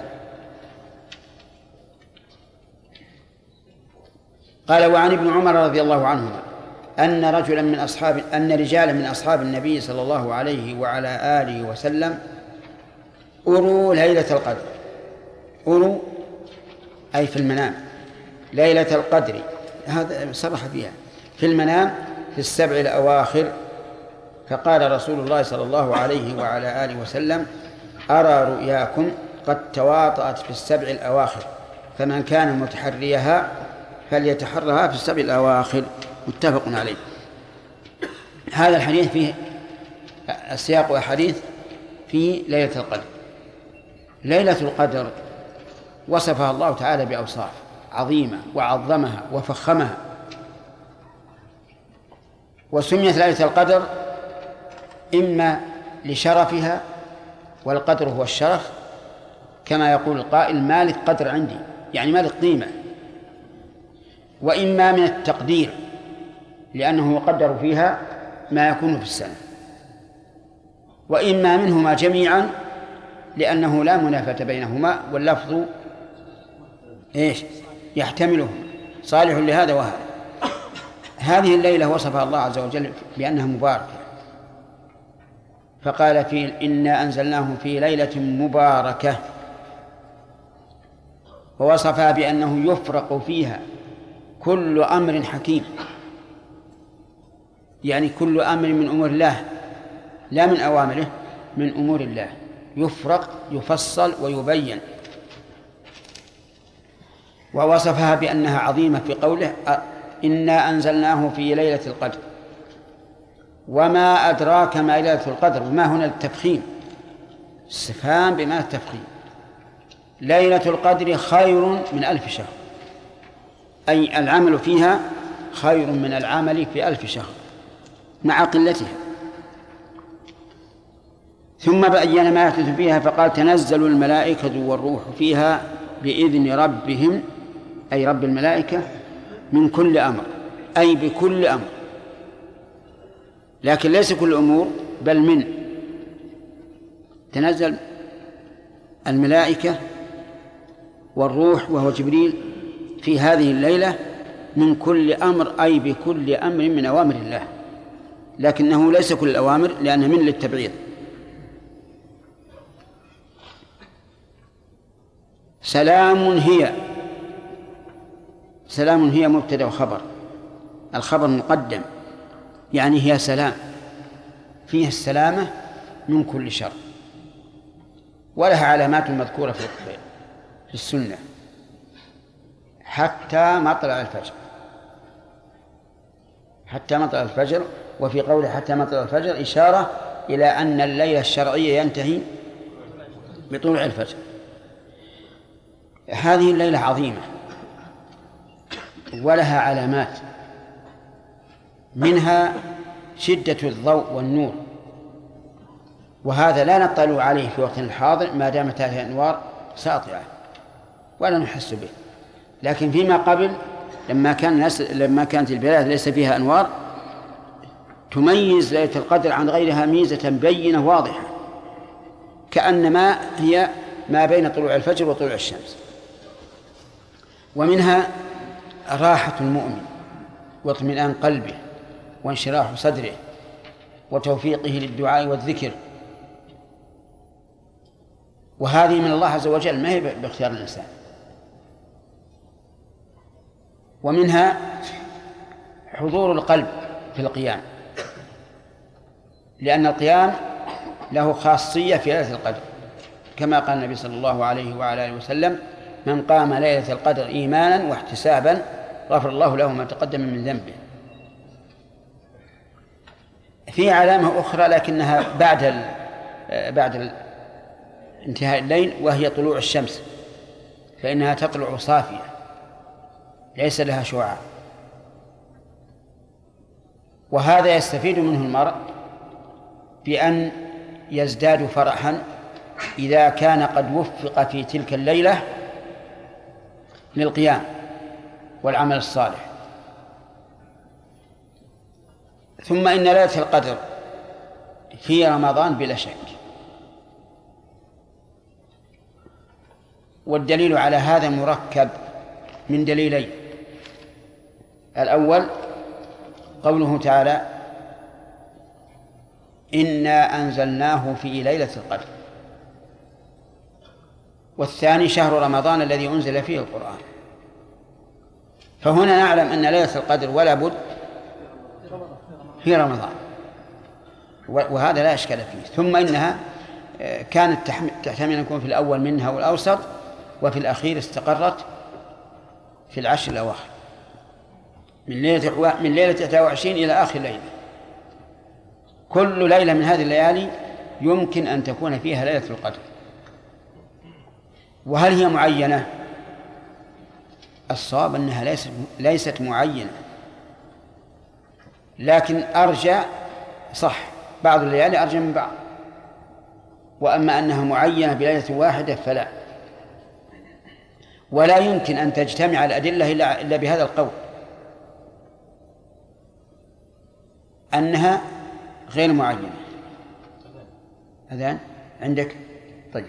قال: وعن ابن عمر رضي الله عنهما أن رجالا من أصحاب النبي صلى الله عليه وعلى آله وسلم أروا ليلة القدر. أروا أي في المنام، ليلة القدر هذا صرح فيها في المنام في 7 الأواخر. فقال رسول الله صلى الله عليه وعلى آله وسلم: أرى رؤياكم قد تواطأت في 7 الأواخر، فمن كان متحريها فليتحرها في 7 الأواخر. متفق عليه. هذا الحديث فيه السياق وحديث في ليلة القدر. ليلة القدر وصفها الله تعالى بأوصاف عظيمة وعظمها وفخمها، وسميت ليلة القدر إما لشرفها، والقدر هو الشرف، كما يقول القائل: مالك قدر عندي، يعني مالك قيمة، وإما من التقدير، لأنه يقدر فيها ما يكون في السنة، وإما منهما جميعا، لأنه لا منافاة بينهما، واللفظ يحتمله، صالح لهذا وهذا. هذه الليلة وصفها الله عز وجل بأنها مباركة، فقال: إنا أنزلناه في ليلة مباركة، ووصفها بأنه يفرق فيها كل أمر حكيم، يعني كل أمر من أمور الله، لا من أوامره، من أمور الله، يفرق يفصل ويبين. ووصفها بأنها عظيمة في قوله: إنا أنزلناه في ليلة القدر. وما أدراك ما ليلة القدر، وما هنا التفخيم، استفهام بما التفخيم. ليلة القدر خير من 1000 شهر، أي العمل فيها خير من العمل في 1000 شهر مع قلتها. ثم بين ما يحدث فيها فقال: تنزل الملائكة والروح فيها بإذن ربهم، أي رب الملائكة، من كل أمر، أي بكل أمر، لكن ليس كل أمور، بل من. تنزل الملائكة والروح وهو جبريل في هذه الليلة من كل أمر، أي بكل أمر من أوامر الله، لكنه ليس كل الأوامر، لأنه من للتبعيض. سلام هي مبتدأ وخبر، الخبر مقدم، يعني هي سلام، فيها السلامة من كل شر، ولها علامات مذكورة في السنة حتى مطلع الفجر، حتى مطلع الفجر، وفي قوله حتى مطلع الفجر إشارة إلى أن الليل الشرعي ينتهي بطلوع الفجر. هذه الليلة عظيمة ولها علامات، منها شدة الضوء والنور، وهذا لا نطلع عليه في وقتنا الحاضر ما دامت هذه الأنوار ساطعة ولا نحس به، لكن فيما قبل لما كانت البلاد ليس فيها أنوار تميز ليلة القدر عن غيرها ميزة بينة واضحة، كأنما هي ما بين طلوع الفجر وطلوع الشمس. ومنها راحة المؤمن واطمئنان قلبه وانشراح صدره وتوفيقه للدعاء والذكر، وهذه من الله عز وجل ما هي باختيار الإنسان. ومنها حضور القلب في القيام، لأن القيام له خاصية في ليلة القدر، كما قال النبي صلى الله عليه وعلى آله وسلم: من قام ليلة القدر إيمانا واحتسابا غفر الله له ما تقدم من ذنبه. في علامة أخرى لكنها بعد انتهاء الليل، وهي طلوع الشمس، فإنها تطلع صافية ليس لها شعاع، وهذا يستفيد منه المرء بأن يزداد فرحا إذا كان قد وفق في تلك الليلة للقيام والعمل الصالح. ثم إن ليلة القدر في رمضان بلا شك، والدليل على هذا مركب من دليلين: الأول قوله تعالى: إنا أنزلناه في ليلة القدر، والثاني شهر رمضان الذي أنزل فيه القرآن. فهنا نعلم أن ليلة القدر ولا بد في رمضان، وهذا لا إشكال فيه. ثم إنها كانت تحتمل أن يكون في الأول منها والأوسط، وفي الأخير استقرت في العشر الأواخر من ليلة 21 إلى آخر ليلة. كل ليلة من هذه الليالي يمكن أن تكون فيها ليلة القدر. وهل هي معينة؟ الصواب أنها ليست معينة، لكن أرجى صح، بعض الليالي أرجى من بعض. وأما أنها معينة بليلة واحدة فلا، ولا يمكن أن تجتمع الأدلة إلا بهذا القول، أنها غير معينة. أذان عندك؟ طيب،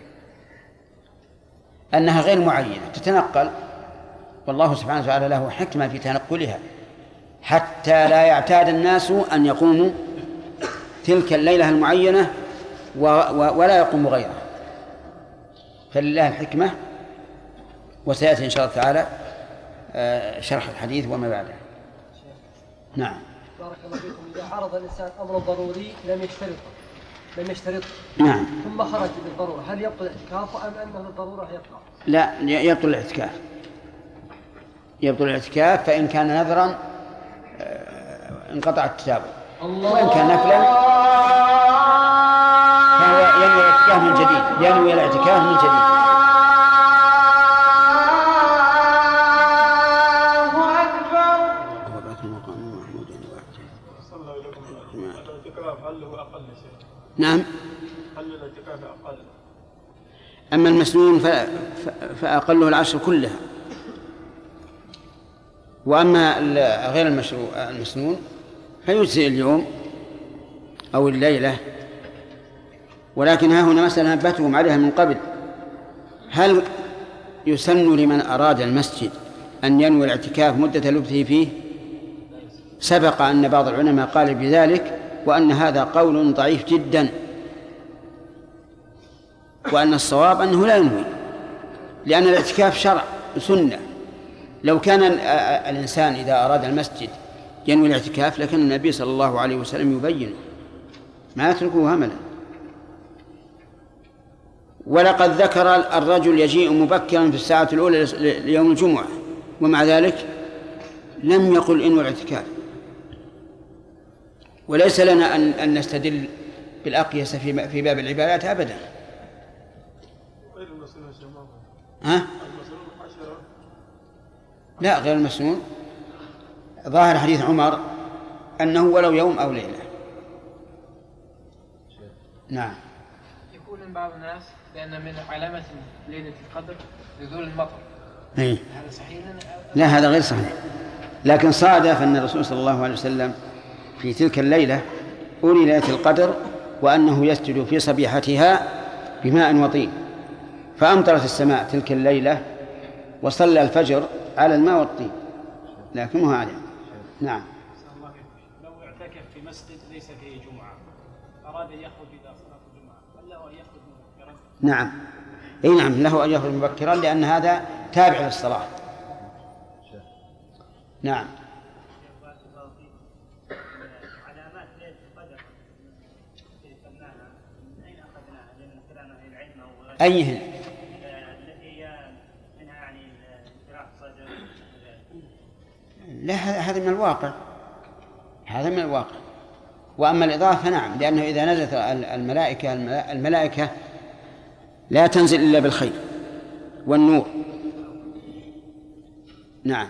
أنها غير معينة تتنقل، والله سبحانه وتعالى له حكمة في تنقلها حتى لا يعتاد الناس أن يقوموا تلك الليلة المعينة ولا يقوم غيرها، فلله الحكمة. وسيأتي إن شاء الله تعالى شرح الحديث وما بعده. نعم. بارك الله فيكم. إذا عرض الإنسان أمر ضروري لم يشترط نعم ثم خرج بالضرورة، هل يبطل الاعتكاف أم أنه الضرورة يبقى؟ لا، يبطل الاعتكاف. يبطل الاعتكاف، فإن كان نذرا انقطع التتابع، وإن كان نفلا فهو ينوي الاعتكاف من جديد، ينوي الاعتكاف من جديد. نعم. أما المسنون فأقله العشر كلها، وأما غير المسنون فيجزئ اليوم أو الليلة. ولكن ها هنا مسألة نبهتهم عليها من قبل: هل يسن لمن أراد المسجد أن ينوي الاعتكاف مدة لبثه فيه؟ سبق أن بعض العلماء قال بذلك، وأن هذا قول ضعيف جدا، وأن الصواب أنه لا ينوي، لأن الاعتكاف شرع سنة. لو كان الإنسان إذا أراد المسجد ينوي الاعتكاف لكن النبي صلى الله عليه وسلم يبين، ما يتركه هملا. ولقد ذكر الرجل يجيء مبكرا في الساعة الأولى ليوم الجمعة، ومع ذلك لم يقل إنه الاعتكاف، وليس لنا أن نستدل بالأقيس في باب العبادات أبدا. ها؟ لا، غير المسنون ظاهر حديث عمر أنه ولو يوم أو ليلة. نعم. يقول بعض الناس بأن من علامة ليلة القدر نزول المطر. هذا صحيح؟ لا، هذا غير صحيح، لكن صادف أن الرسول صلى الله عليه وسلم في تلك الليلة أولي ليلة القدر وأنه يسجد في صبيحتها بماء وطين، فأمطرت السماء تلك الليلة وصلى الفجر على الماء والطين، لكنه أعلم. نعم. لو اعتكف في مسجد ليس فيه جمعة أراد أن يخرج إلى صلاة الجمعة، هل له أن يخرج مبكرا؟ نعم، أي نعم، له أن يخرج مبكرا لأن هذا تابع للصلاة. نعم. علامات ليلة القدر في سماها من أين أخذناها؟ لأن كلام أهل العلم أو أيهن؟ التي منها يعني انشراح صدر. لا، هذا من الواقع، هذا من الواقع. وأما الإضافة نعم، لأنه إذا نزلت الملائكة لا تنزل إلا بالخير والنور. نعم.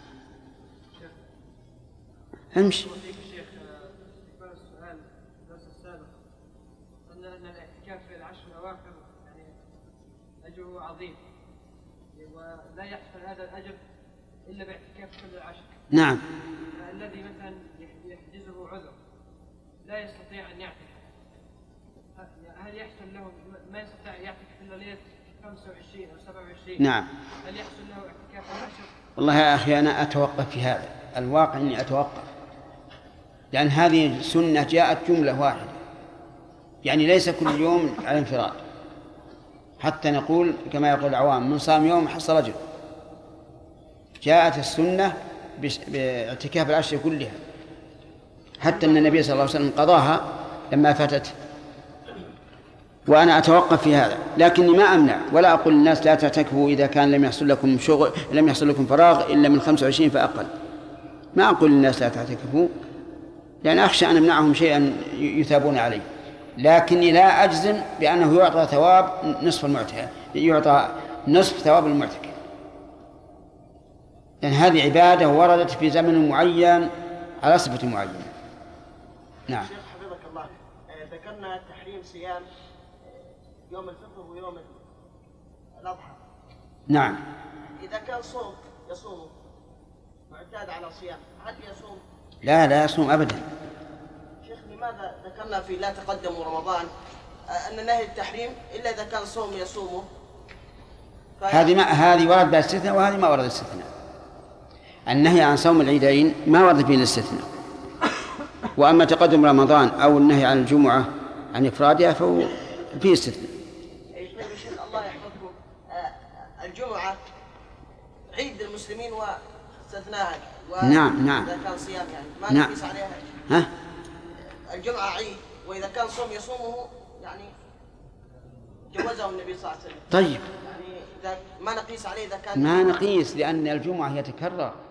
امشي. شيخ استقبال السؤال الدرس السابق قلنا أن الاعتكاف في العشر الأواخر يعني أجره عظيم، ولا يحصل هذا الأجر إلا باعتكاف كل العشر. نعم. الذي مثلا يحجزه عذر لا يستطيع أن يعتكف، هل يحصل له ما يستطيع يعتكف إلا ليلة 25 أو 27؟ نعم. هل يحصل له اعتكاف العشر؟ والله يا أخي أنا أتوقف في هذا، الواقع أني أتوقف، لأن هذه سنة جاءت جملة واحدة، يعني ليس كل يوم على انفراد، حتى نقول كما يقول العوام من صام يوم حصل أجر. جاءت السنة باعتكاف العشر كلها، حتى أن النبي صلى الله عليه وسلم قضاها لما فاتت. وأنا أتوقف في هذا، لكني ما أمنع ولا أقول للناس لا تعتكفوا إذا كان لم يحصل لكم شغل، لم يحصل لكم فراغ إلا من 25 فأقل. ما أقول للناس لا تعتكفوا، لأن أخشى أن أمنعهم شيئا يثابون عليه، لكني لا أجزم بأنه يعطى ثواب نصف المعتكف، يعطى نصف ثواب المعتكف، لأن هذه عبادة وردت في زمن معين على صفة معينة. نعم. شيخ حفظك الله، ذكرنا تحريم صيام يوم الفطر ويوم الأضحى. نعم. إذا كان صوم يصوم معتاد على صيام، هل يصوم؟ لا يصوم أبدا. شيخ لماذا ذكرنا في لا تقدموا رمضان أن نهي التحريم إلا إذا كان صوم يصومه؟ هذه ورد بها استثناء وهذه ما ورد استثناء. النهي عن صوم العيدين ما ورد فيه الاستثناء، وأما تقدم رمضان أو النهي عن الجمعة عن إفرادها فهو فيه استثناء. طيب شيخ الله يحفظكم، الجمعة عيد المسلمين واستثناها، نعم. إذا كان صيام يعني ما نعم. نقيس عليها. ها؟ الجمعة عيد، وإذا كان صوم يصومه يعني جوزه النبي صلى الله عليه وسلم. طيب يعني إذا ما نقيس عليه إذا كان ما نقيس، لأن الجمعة يتكرر